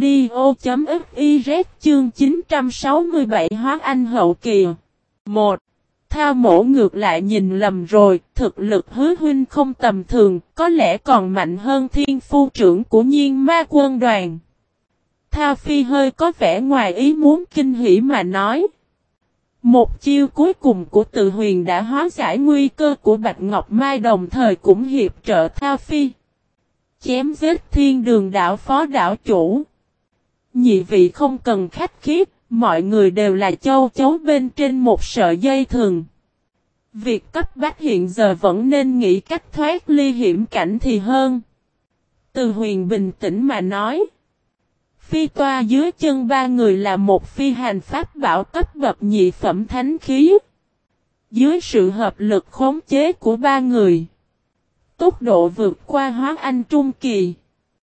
audio.fiz chương chín trăm sáu mươi bảy hóa anh hậu kỳ. một. Thao mổ ngược lại nhìn lầm rồi, thực lực Hứa Huynh không tầm thường, có lẽ còn mạnh hơn thiên phu trưởng của nhiên ma quân đoàn. Thao Phi hơi có vẻ ngoài ý muốn kinh hỉ mà nói. Một chiêu cuối cùng của Từ Huyền đã hóa giải nguy cơ của Bạch Ngọc Mai đồng thời cũng hiệp trợ Thao Phi. Chém giết thiên đường đạo phó đạo chủ. Nhị vị không cần khách khí, mọi người đều là châu chấu bên trên một sợi dây thừng. Việc cấp bách hiện giờ vẫn nên nghĩ cách thoát ly hiểm cảnh thì hơn. Từ Huyền bình tĩnh mà nói. Phi toa dưới chân ba người là một phi hành pháp bảo cấp bậc nhị phẩm thánh khí. Dưới sự hợp lực khống chế của ba người, tốc độ vượt qua hóa anh trung kỳ.